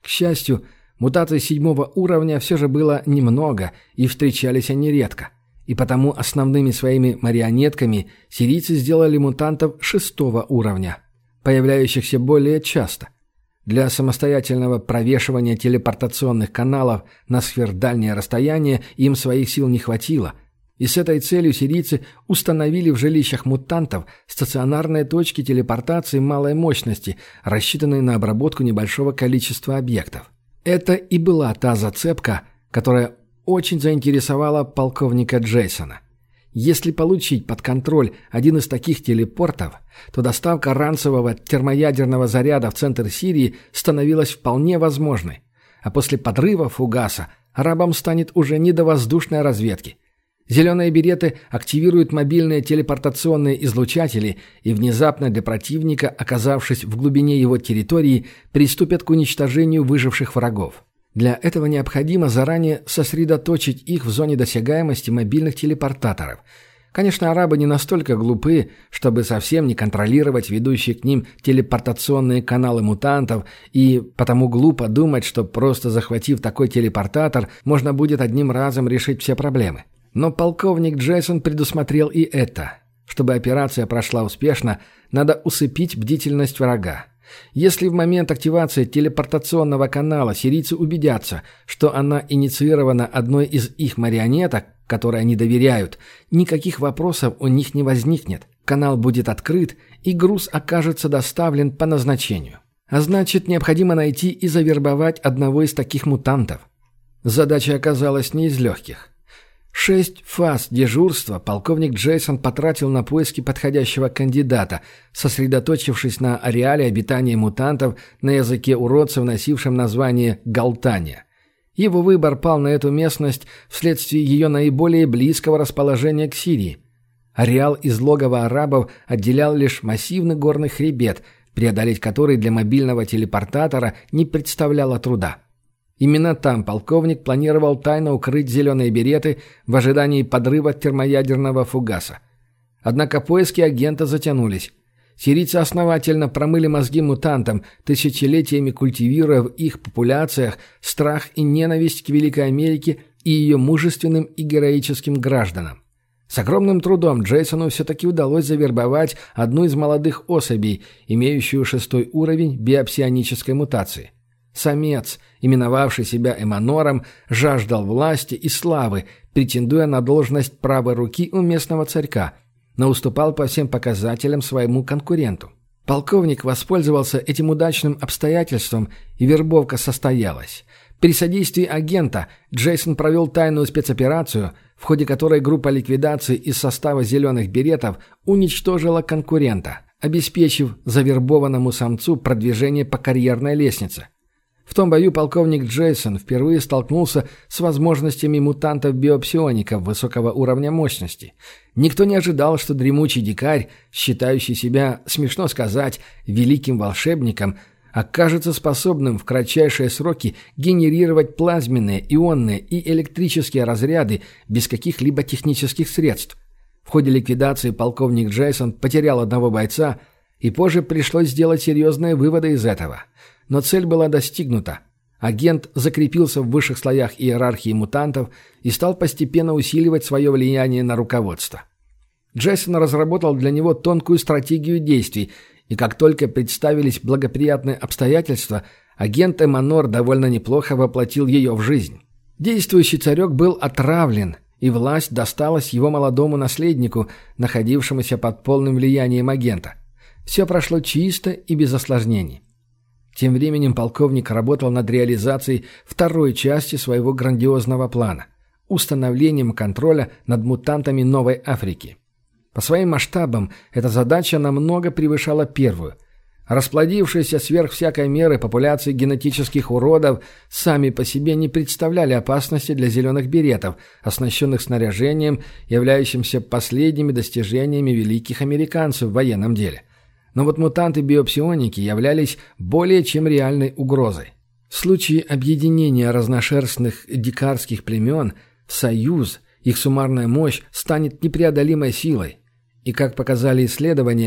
К счастью, мутаций седьмого уровня все же было немного, и встречались они редко. И потому основными своими марионетками сирийцы сделали мутантов шестого уровня, появляющихся более часто. Для самостоятельного провешивания телепортационных каналов на сверхдальнее расстояние им своих сил не хватило, и с этой целью сирийцы установили в жилищах мутантов стационарные точки телепортации малой мощности, рассчитанные на обработку небольшого количества объектов. Это и была та зацепка, которая очень заинтересовала полковника Джейсона. Если получить под контроль один из таких телепортов, то доставка ранцевого термоядерного заряда в центр Сирии становилась вполне возможной, а после подрыва фугаса арабам станет уже не до воздушной разведки. Зеленые береты активируют мобильные телепортационные излучатели и внезапно для противника, оказавшись в глубине его территории, приступят к уничтожению выживших врагов. Для этого необходимо заранее сосредоточить их в зоне досягаемости мобильных телепортаторов. Конечно, арабы не настолько глупы, чтобы совсем не контролировать ведущие к ним телепортационные каналы мутантов, и потому глупо думать, что просто захватив такой телепортатор, можно будет одним разом решить все проблемы. Но полковник Джейсон предусмотрел и это. Чтобы операция прошла успешно, надо усыпить бдительность врага. Если в момент активации телепортационного канала сирийцы убедятся, что она инициирована одной из их марионеток, которой они доверяют, никаких вопросов у них не возникнет. Канал будет открыт, и груз окажется доставлен по назначению. А значит, необходимо найти и завербовать одного из таких мутантов. Задача оказалась не из легких. Шесть фаз дежурства полковник Джейсон потратил на поиски подходящего кандидата, сосредоточившись на ареале обитания мутантов на языке уродцев, носившем название Галтания. Его выбор пал на эту местность вследствие ее наиболее близкого расположения к Сирии. Ареал из логова арабов отделял лишь массивный горный хребет, преодолеть который для мобильного телепортатора не представляло труда. Именно там полковник планировал тайно укрыть зеленые береты в ожидании подрыва термоядерного фугаса. Однако поиски агента затянулись. Сирийцы основательно промыли мозги мутантам, тысячелетиями культивируя в их популяциях страх и ненависть к Великой Америке и ее мужественным и героическим гражданам. С огромным трудом Джейсону все-таки удалось завербовать одну из молодых особей, имеющую шестой уровень биопсионической мутации. Самец, именовавший себя Эманором, жаждал власти и славы, претендуя на должность правой руки у местного царька, но уступал по всем показателям своему конкуренту. Полковник воспользовался этим удачным обстоятельством, и вербовка состоялась. При содействии агента Джейсон провел тайную спецоперацию, в ходе которой группа ликвидации из состава «Зеленых беретов» уничтожила конкурента, обеспечив завербованному самцу продвижение по карьерной лестнице. В том бою полковник Джейсон впервые столкнулся с возможностями мутантов-биопсиоников высокого уровня мощности. Никто не ожидал, что дремучий дикарь, считающий себя, смешно сказать, великим волшебником, окажется способным в кратчайшие сроки генерировать плазменные, ионные и электрические разряды без каких-либо технических средств. В ходе ликвидации полковник Джейсон потерял одного бойца, и позже пришлось сделать серьезные выводы из этого. Но цель была достигнута. Агент закрепился в высших слоях иерархии мутантов и стал постепенно усиливать свое влияние на руководство. Джейсон разработал для него тонкую стратегию действий, и как только представились благоприятные обстоятельства, агент Эманор довольно неплохо воплотил ее в жизнь. Действующий царек был отравлен, и власть досталась его молодому наследнику, находившемуся под полным влиянием агента. Все прошло чисто и без осложнений. Тем временем полковник работал над реализацией второй части своего грандиозного плана – установлением контроля над мутантами Новой Африки. По своим масштабам эта задача намного превышала первую. Расплодившиеся сверх всякой меры популяции генетических уродов сами по себе не представляли опасности для зеленых беретов, оснащенных снаряжением, являющимся последними достижениями великих американцев в военном деле. Но вот мутанты-биопсионики являлись более чем реальной угрозой. В случае объединения разношерстных дикарских племен в союз их суммарная мощь станет непреодолимой силой. И, как показали исследования,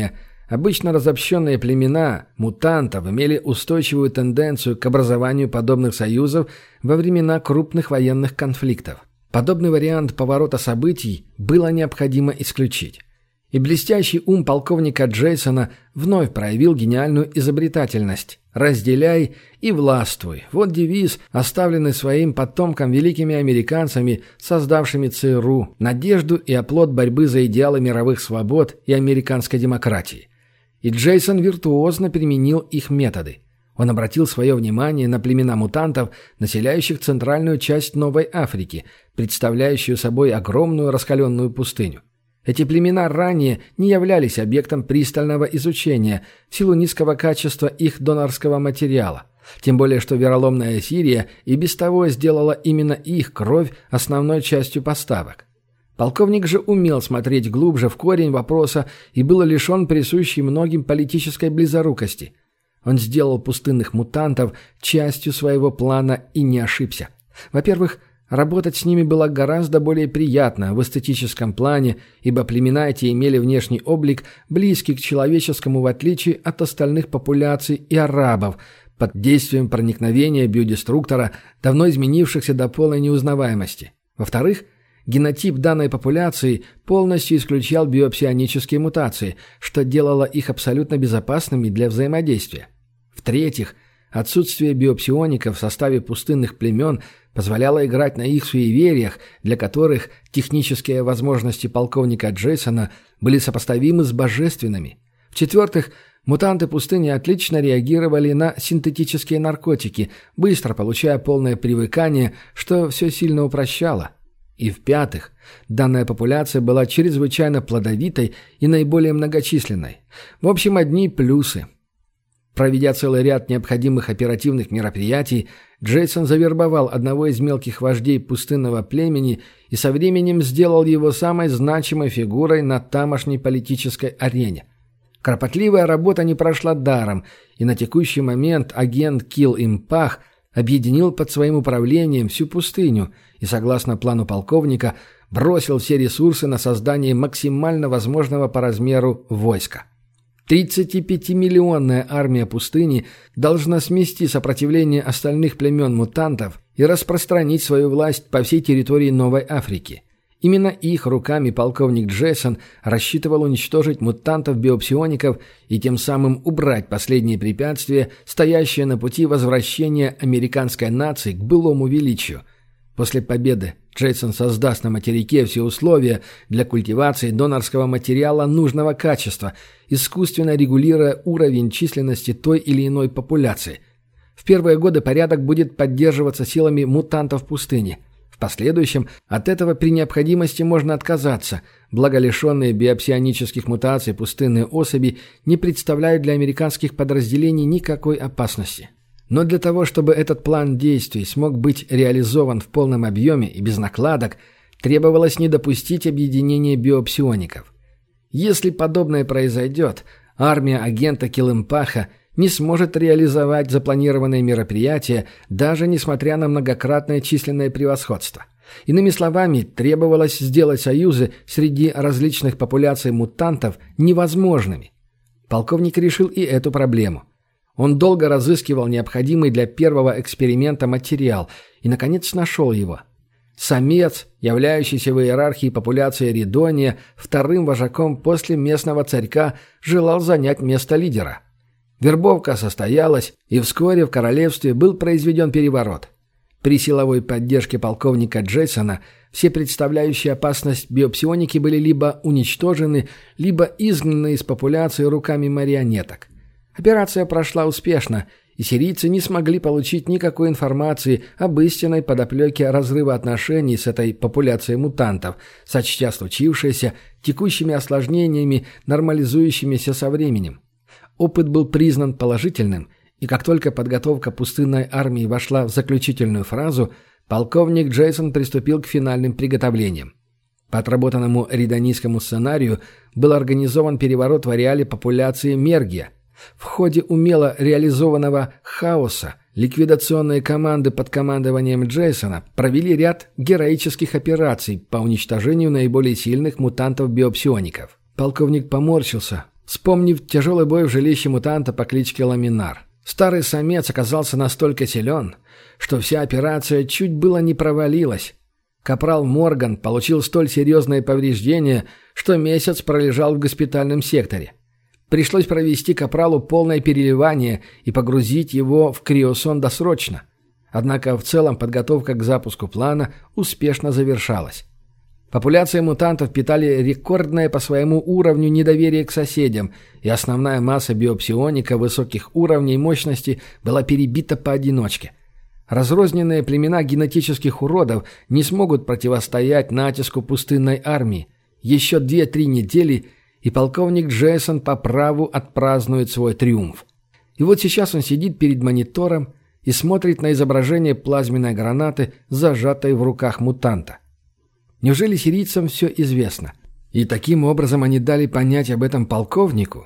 Обычно разобщенные племена мутантов имели устойчивую тенденцию к образованию подобных союзов во времена крупных военных конфликтов. Подобный вариант поворота событий было необходимо исключить. И блестящий ум полковника Джейсона вновь проявил гениальную изобретательность. «Разделяй и властвуй» – вот девиз, оставленный своим потомкам великими американцами, создавшими ЦРУ, надежду и оплот борьбы за идеалы мировых свобод и американской демократии. И Джейсон виртуозно применил их методы. Он обратил свое внимание на племена мутантов, населяющих центральную часть Новой Африки, представляющую собой огромную раскаленную пустыню. Эти племена ранее не являлись объектом пристального изучения в силу низкого качества их донорского материала. Тем более, что вероломная Сирия и без того сделала именно их кровь основной частью поставок. Полковник же умел смотреть глубже в корень вопроса и был лишен присущей многим политической близорукости. Он сделал пустынных мутантов частью своего плана и не ошибся. Во-первых, работать с ними было гораздо более приятно в эстетическом плане, ибо племена эти имели внешний облик, близкий к человеческому в отличие от остальных популяций и арабов, под действием проникновения биодеструктора, давно изменившихся до полной неузнаваемости. Во-вторых, генотип данной популяции полностью исключал биопсионические мутации, что делало их абсолютно безопасными для взаимодействия. В-третьих, отсутствие биопсиоников в составе пустынных племен позволяло играть на их суевериях, для которых технические возможности полковника Джейсона были сопоставимы с божественными. В-четвертых, мутанты пустыни отлично реагировали на синтетические наркотики, быстро получая полное привыкание, что все сильно упрощало. И в-пятых, данная популяция была чрезвычайно плодовитой и наиболее многочисленной. В общем, одни плюсы. Проведя целый ряд необходимых оперативных мероприятий, Джейсон завербовал одного из мелких вождей пустынного племени и со временем сделал его самой значимой фигурой на тамошней политической арене. Кропотливая работа не прошла даром, и на текущий момент агент Кил Импах объединил под своим управлением всю пустыню и, согласно плану полковника, бросил все ресурсы на создание максимально возможного по размеру войска. тридцатипятимиллионная армия пустыни должна смести сопротивление остальных племен мутантов и распространить свою власть по всей территории Новой Африки. Именно их руками полковник Джейсон рассчитывал уничтожить мутантов-биопсиоников и тем самым убрать последние препятствия, стоящие на пути возвращения американской нации к былому величию. После победы Джейсон создаст на материке все условия для культивации донорского материала нужного качества, искусственно регулируя уровень численности той или иной популяции. В первые годы порядок будет поддерживаться силами мутантов пустыни. В последующем от этого при необходимости можно отказаться, благо лишенные биопсионических мутаций пустынные особи не представляют для американских подразделений никакой опасности. Но для того, чтобы этот план действий смог быть реализован в полном объеме и без накладок, требовалось не допустить объединения биопсиоников. Если подобное произойдет, армия агента Килимпаха не сможет реализовать запланированные мероприятия, даже несмотря на многократное численное превосходство. Иными словами, требовалось сделать союзы среди различных популяций мутантов невозможными. Полковник решил и эту проблему. Он долго разыскивал необходимый для первого эксперимента материал и, наконец, нашел его. Самец, являющийся в иерархии популяции Ридония вторым вожаком после местного царька, желал занять место лидера. Вербовка состоялась, и вскоре в королевстве был произведен переворот. При силовой поддержке полковника Джейсона все представляющие опасность биопсионики были либо уничтожены, либо изгнаны из популяции руками марионеток. Операция прошла успешно, и сирийцы не смогли получить никакой информации об истинной подоплеке разрыва отношений с этой популяцией мутантов, сочтя случившееся текущими осложнениями, нормализующимися со временем. Опыт был признан положительным, и как только подготовка пустынной армии вошла в заключительную фазу, полковник Джейсон приступил к финальным приготовлениям. По отработанному ридонийскому сценарию был организован переворот в ареале популяции Мергия. В ходе умело реализованного хаоса ликвидационные команды под командованием Джейсона провели ряд героических операций по уничтожению наиболее сильных мутантов-биопсиоников. Полковник поморщился, вспомнив тяжелый бой в жилище мутанта по кличке Ламинар. Старый самец оказался настолько силен, что вся операция чуть было не провалилась. Капрал Морган получил столь серьезные повреждения, что месяц пролежал в госпитальном секторе. Пришлось провести Капралу полное переливание и погрузить его в криосон досрочно. Однако в целом подготовка к запуску плана успешно завершалась. Популяция мутантов питали рекордное по своему уровню недоверие к соседям, и основная масса биопсионика высоких уровней мощности была перебита поодиночке. Разрозненные племена генетических уродов не смогут противостоять натиску пустынной армии. Еще две-три недели, и полковник Джейсон по праву отпразднует свой триумф. И вот сейчас он сидит перед монитором и смотрит на изображение плазменной гранаты, зажатой в руках мутанта. Неужели сирийцам все известно? И таким образом они дали понять об этом полковнику?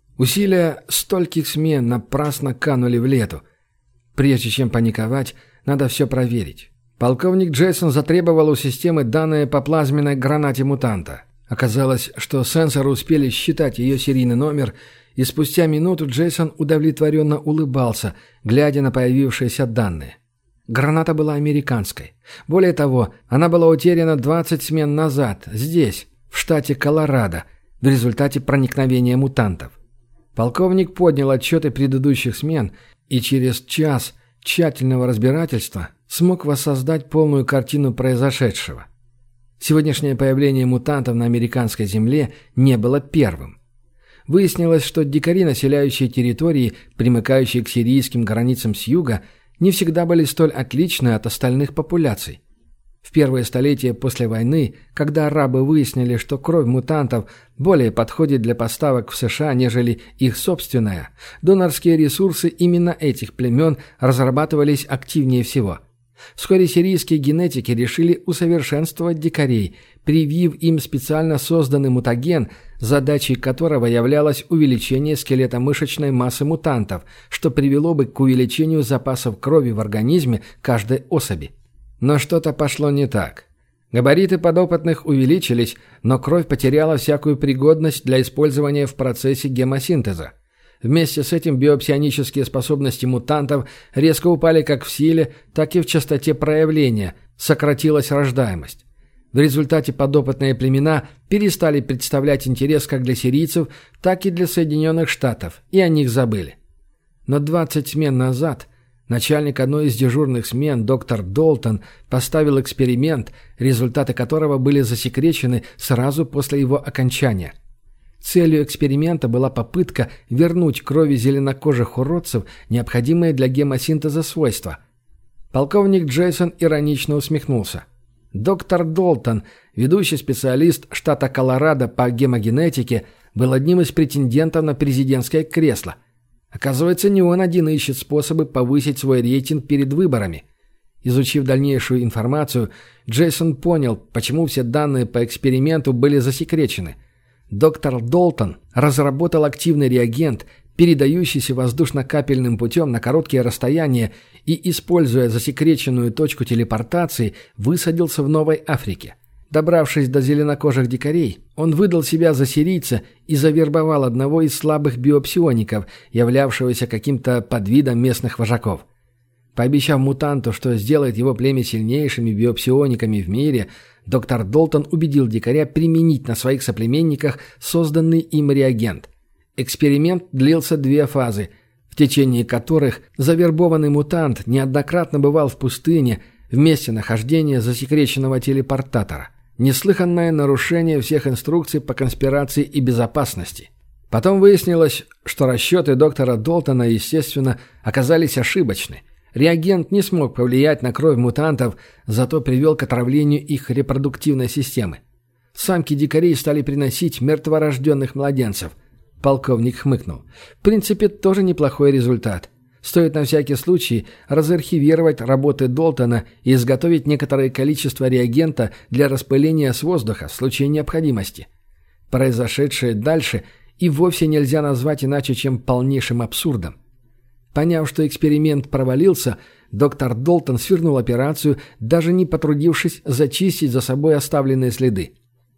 Усилия стольких смен напрасно канули в лету. Прежде чем паниковать, надо все проверить. Полковник Джейсон затребовал у системы данные по плазменной гранате мутанта. Оказалось, что сенсоры успели считать ее серийный номер, и спустя минуту Джейсон удовлетворенно улыбался, глядя на появившиеся данные. Граната была американской. Более того, она была утеряна двадцать смен назад, здесь, в штате Колорадо, в результате проникновения мутантов. Полковник поднял отчеты предыдущих смен и через час тщательного разбирательства смог воссоздать полную картину произошедшего. Сегодняшнее появление мутантов на американской земле не было первым. Выяснилось, что дикари, населяющие территории, примыкающие к сирийским границам с юга, не всегда были столь отличны от остальных популяций. В первые столетия после войны, когда арабы выяснили, что кровь мутантов более подходит для поставок в США, нежели их собственная, донорские ресурсы именно этих племен разрабатывались активнее всего. Вскоре сирийские генетики решили усовершенствовать дикарей, привив им специально созданный мутаген, задачей которого являлось увеличение скелетомышечной массы мутантов, что привело бы к увеличению запасов крови в организме каждой особи. Но что-то пошло не так. Габариты подопытных увеличились, но кровь потеряла всякую пригодность для использования в процессе гемосинтеза. Вместе с этим биопсионические способности мутантов резко упали как в силе, так и в частоте проявления, сократилась рождаемость. В результате подопытные племена перестали представлять интерес как для сирийцев, так и для Соединенных Штатов, и о них забыли. Но двадцать смен назад начальник одной из дежурных смен, доктор Долтон, поставил эксперимент, результаты которого были засекречены сразу после его окончания. Целью эксперимента была попытка вернуть крови зеленокожих уродцев необходимые для гемосинтеза свойства. Полковник Джейсон иронично усмехнулся. Доктор Долтон, ведущий специалист штата Колорадо по гемогенетике, был одним из претендентов на президентское кресло. Оказывается, не он один ищет способы повысить свой рейтинг перед выборами. Изучив дальнейшую информацию, Джейсон понял, почему все данные по эксперименту были засекречены. Доктор Долтон разработал активный реагент, передающийся воздушно-капельным путем на короткие расстояния и, используя засекреченную точку телепортации, высадился в Новой Африке. Добравшись до зеленокожих дикарей, он выдал себя за сирийца и завербовал одного из слабых биопсиоников, являвшегося каким-то подвидом местных вожаков. Пообещав мутанту, что сделает его племя сильнейшими биопсиониками в мире, доктор Долтон убедил дикаря применить на своих соплеменниках созданный им реагент. Эксперимент длился две фазы, в течение которых завербованный мутант неоднократно бывал в пустыне в месте нахождения засекреченного телепортатора. Неслыханное нарушение всех инструкций по конспирации и безопасности. Потом выяснилось, что расчеты доктора Долтона, естественно, оказались ошибочны. Реагент не смог повлиять на кровь мутантов, зато привел к отравлению их репродуктивной системы. Самки дикарей стали приносить мертворожденных младенцев. Полковник хмыкнул. В принципе, тоже неплохой результат. Стоит на всякий случай разархивировать работы Долтона и изготовить некоторое количество реагента для распыления с воздуха в случае необходимости. Произошедшее дальше и вовсе нельзя назвать иначе, чем полнейшим абсурдом. Поняв, что эксперимент провалился, доктор Долтон свернул операцию, даже не потрудившись зачистить за собой оставленные следы.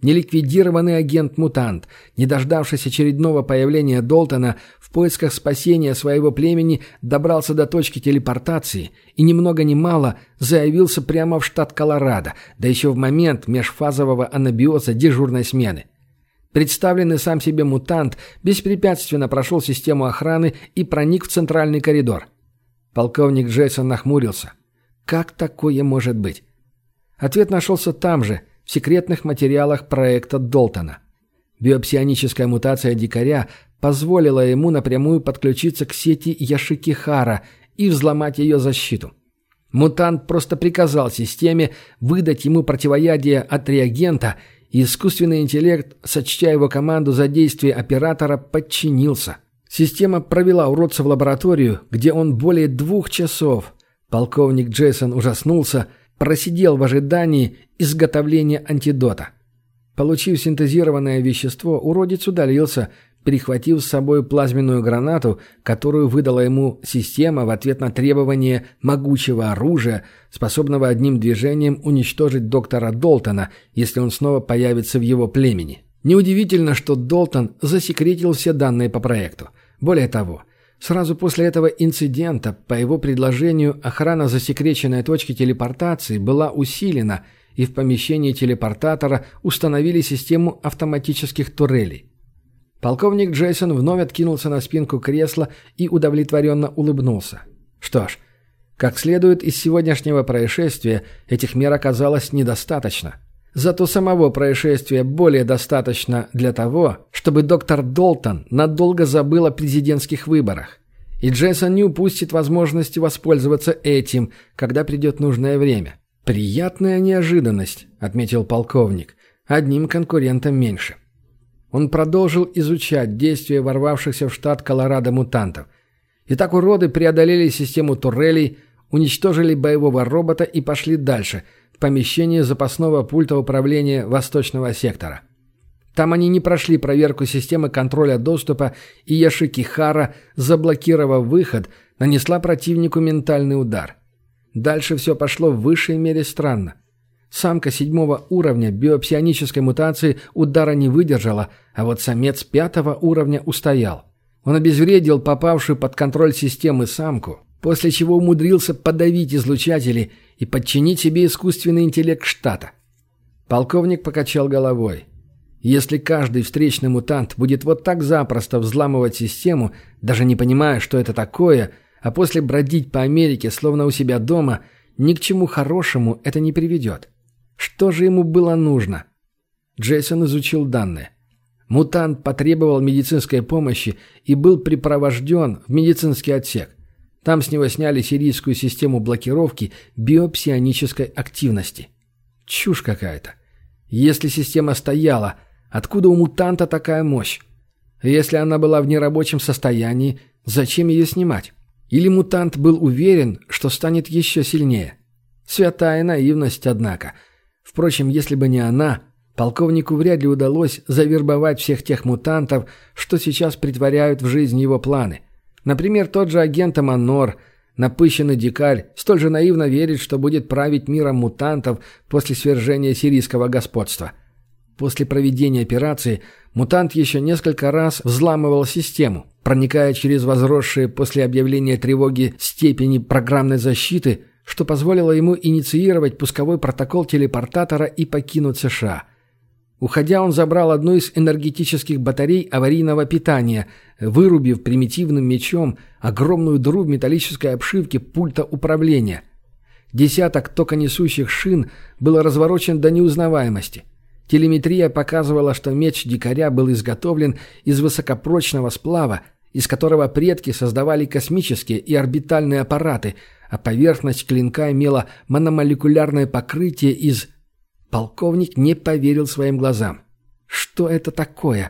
Неликвидированный агент-мутант, не дождавшись очередного появления Долтона, в поисках спасения своего племени добрался до точки телепортации и ни много ни мало заявился прямо в штат Колорадо, да еще в момент межфазового анабиоза дежурной смены. Представленный сам себе мутант беспрепятственно прошел систему охраны и проник в центральный коридор. Полковник Джейсон нахмурился. Как такое может быть? Ответ нашелся там же, в секретных материалах проекта Долтона. Биопсионическая мутация дикаря позволила ему напрямую подключиться к сети Яшикихара и взломать ее защиту. Мутант просто приказал системе выдать ему противоядие от реагента, и искусственный интеллект, сочтя его команду за действие оператора, подчинился. Система провела уродца в лабораторию, где он более двух часов, полковник Джейсон ужаснулся, просидел в ожидании изготовления антидота. Получив синтезированное вещество, уродец удалился, прихватив с собой плазменную гранату, которую выдала ему система в ответ на требование могучего оружия, способного одним движением уничтожить доктора Долтона, если он снова появится в его племени. Неудивительно, что Долтон засекретил все данные по проекту. Более того, сразу после этого инцидента, по его предложению, охрана засекреченной точки телепортации была усилена, и в помещении телепортатора установили систему автоматических турелей. Полковник Джейсон вновь откинулся на спинку кресла и удовлетворенно улыбнулся. Что ж, как следует из сегодняшнего происшествия, этих мер оказалось недостаточно. Зато самого происшествия более достаточно для того, чтобы доктор Долтон надолго забыл о президентских выборах. И Джейсон не упустит возможности воспользоваться этим, когда придет нужное время. «Приятная неожиданность», — отметил полковник. «Одним конкурентом меньше». Он продолжил изучать действия ворвавшихся в штат Колорадо мутантов. Итак, уроды преодолели систему турелей, уничтожили боевого робота и пошли дальше, в помещение запасного пульта управления Восточного сектора. Там они не прошли проверку системы контроля доступа, и Яшикихара, заблокировав выход, нанесла противнику ментальный удар. Дальше все пошло в высшей мере странно. Самка седьмого уровня биопсионической мутации удара не выдержала, а вот самец пятого уровня устоял. Он обезвредил попавшую под контроль системы самку, после чего умудрился подавить излучатели и подчинить себе искусственный интеллект штата. Полковник покачал головой. Если каждый встречный мутант будет вот так запросто взламывать систему, даже не понимая, что это такое, а после бродить по Америке, словно у себя дома, ни к чему хорошему это не приведет. Что же ему было нужно? Джейсон изучил данные. Мутант потребовал медицинской помощи и был припровожден в медицинский отсек. Там с него сняли сирийскую систему блокировки биопсионической активности. Чушь какая-то. Если система стояла, откуда у мутанта такая мощь? Если она была в нерабочем состоянии, зачем ее снимать? Или мутант был уверен, что станет еще сильнее? Святая наивность, однако. Впрочем, если бы не она, полковнику вряд ли удалось завербовать всех тех мутантов, что сейчас притворяют в жизнь его планы. Например, тот же агент Аманор, напыщенный дикарь, столь же наивно верит, что будет править миром мутантов после свержения сирийского господства. После проведения операции мутант еще несколько раз взламывал систему, проникая через возросшие после объявления тревоги степени программной защиты, что позволило ему инициировать пусковой протокол телепортатора и покинуть США. Уходя, он забрал одну из энергетических батарей аварийного питания, вырубив примитивным мечом огромную дыру в металлической обшивке пульта управления. Десяток токонесущих шин был разворочен до неузнаваемости. Телеметрия показывала, что меч дикаря был изготовлен из высокопрочного сплава, из которого предки создавали космические и орбитальные аппараты, а поверхность клинка имела мономолекулярное покрытие из... Полковник не поверил своим глазам. Что это такое?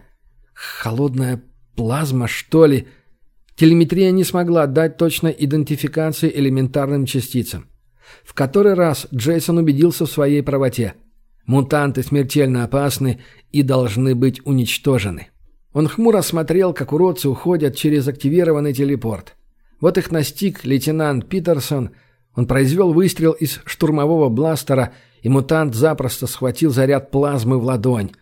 Холодная плазма, что ли? Телеметрия не смогла дать точной идентификации элементарным частицам. В который раз Джейсон убедился в своей правоте. Мутанты смертельно опасны и должны быть уничтожены. Он хмуро смотрел, как уродцы уходят через активированный телепорт. Вот их настиг лейтенант Питерсон. Он произвел выстрел из штурмового бластера, и мутант запросто схватил заряд плазмы в ладонь.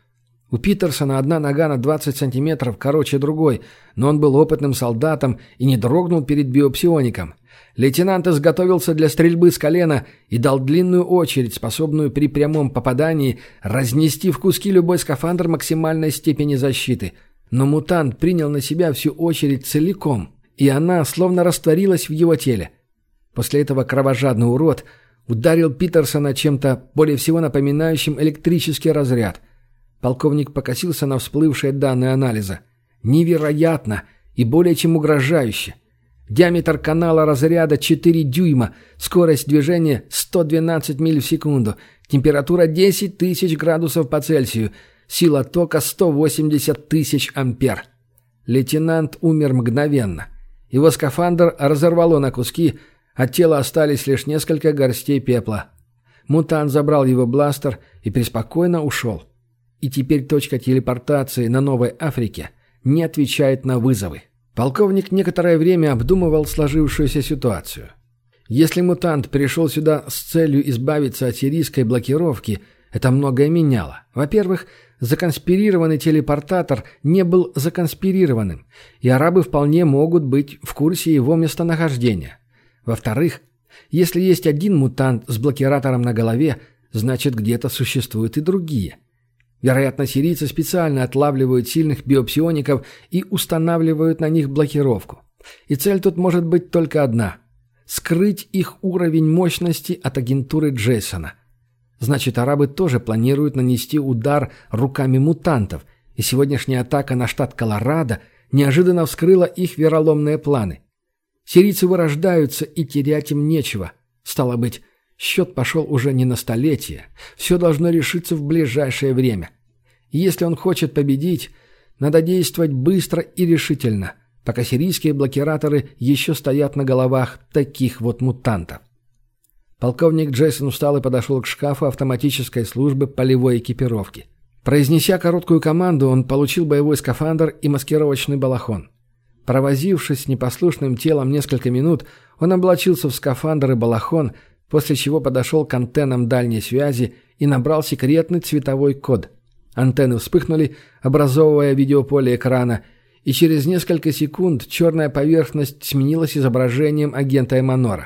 У Питерсона одна нога на двадцать сантиметров короче другой, но он был опытным солдатом и не дрогнул перед биопсиоником. Лейтенант изготовился для стрельбы с колена и дал длинную очередь, способную при прямом попадании разнести в куски любой скафандр максимальной степени защиты. Но мутант принял на себя всю очередь целиком, и она словно растворилась в его теле. После этого кровожадный урод ударил Питерсона чем-то более всего напоминающим электрический разряд. Полковник покосился на всплывшие данные анализа. Невероятно и более чем угрожающе. Диаметр канала разряда четыре дюйма, скорость движения сто двенадцать миль в секунду, температура десять тысяч градусов по Цельсию, сила тока сто восемьдесят тысяч ампер. Лейтенант умер мгновенно. Его скафандр разорвало на куски, от тела остались лишь несколько горстей пепла. Мутант забрал его бластер и преспокойно ушел. И теперь точка телепортации на Новой Африке не отвечает на вызовы. Полковник некоторое время обдумывал сложившуюся ситуацию. Если мутант пришел сюда с целью избавиться от сирийской блокировки, это многое меняло. Во-первых, законспирированный телепортатор не был законспирированным, и арабы вполне могут быть в курсе его местонахождения. Во-вторых, если есть один мутант с блокиратором на голове, значит где-то существуют и другие. Вероятно, сирийцы специально отлавливают сильных биопсиоников и устанавливают на них блокировку. И цель тут может быть только одна – скрыть их уровень мощности от агентуры Джейсона. Значит, арабы тоже планируют нанести удар руками мутантов, и сегодняшняя атака на штат Колорадо неожиданно вскрыла их вероломные планы. Сирийцы вырождаются, и терять им нечего. Стало быть, счет пошел уже не на столетие. Все должно решиться в ближайшее время. И если он хочет победить, надо действовать быстро и решительно, пока сирийские блокираторы еще стоят на головах таких вот мутантов. Полковник Джейсон встал и подошел к шкафу автоматической службы полевой экипировки. Произнеся короткую команду, он получил боевой скафандр и маскировочный балахон. Провозившись с непослушным телом несколько минут, он облачился в скафандр и балахон, после чего подошел к антеннам дальней связи и набрал секретный цветовой код. Антенны вспыхнули, образовывая видеополе экрана, и через несколько секунд черная поверхность сменилась изображением агента Эманора.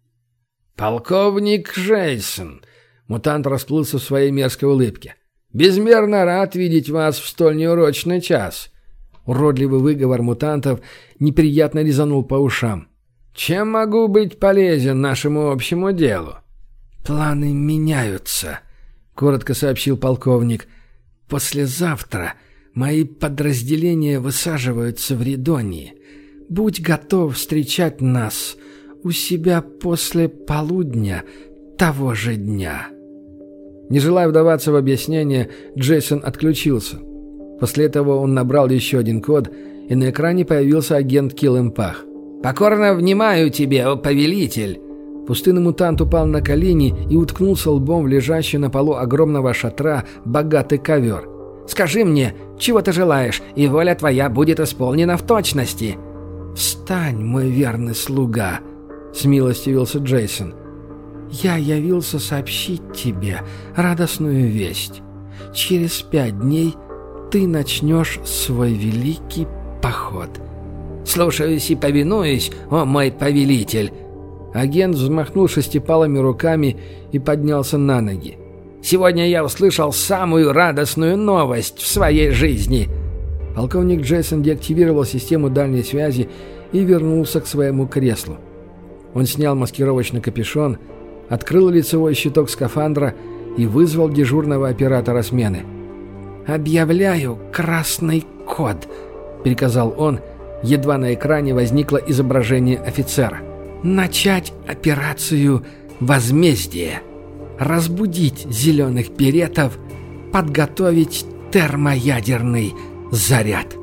«Полковник Джейсон!» — мутант расплылся в своей мерзкой улыбке. «Безмерно рад видеть вас в столь неурочный час!» Уродливый выговор мутантов неприятно резанул по ушам. «Чем могу быть полезен нашему общему делу?» «Планы меняются», — коротко сообщил полковник. «Послезавтра мои подразделения высаживаются в Ридонии. Будь готов встречать нас у себя после полудня того же дня». Не желая вдаваться в объяснение, Джейсон отключился. После этого он набрал еще один код, и на экране появился агент Килэмпах. «Покорно внимаю тебе, о повелитель!» Пустынный мутант упал на колени и уткнулся лбом в лежащий на полу огромного шатра богатый ковер. «Скажи мне, чего ты желаешь, и воля твоя будет исполнена в точности!» «Встань, мой верный слуга!» — смилостивился Джейсон. «Я явился сообщить тебе радостную весть. Через пять дней ты начнешь свой великий поход». «Слушаюсь и повинуюсь, о мой повелитель!» Агент взмахнул шестипалыми руками и поднялся на ноги. «Сегодня я услышал самую радостную новость в своей жизни!» Полковник Джейсон деактивировал систему дальней связи и вернулся к своему креслу. Он снял маскировочный капюшон, открыл лицевой щиток скафандра и вызвал дежурного оператора смены. «Объявляю красный код», — приказал он. Едва на экране возникло изображение офицера. «Начать операцию «Возмездие». Разбудить зеленых беретов. Подготовить термоядерный заряд».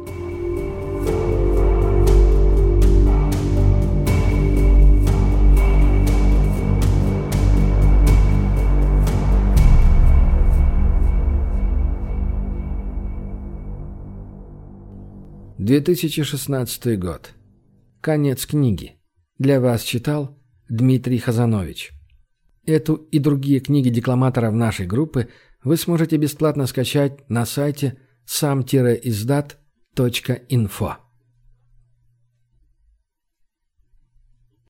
две тысячи шестнадцатый год. Конец книги. Для вас читал Дмитрий Хазанович. Эту и другие книги декламаторов нашей группы вы сможете бесплатно скачать на сайте сам-издат точка инфо.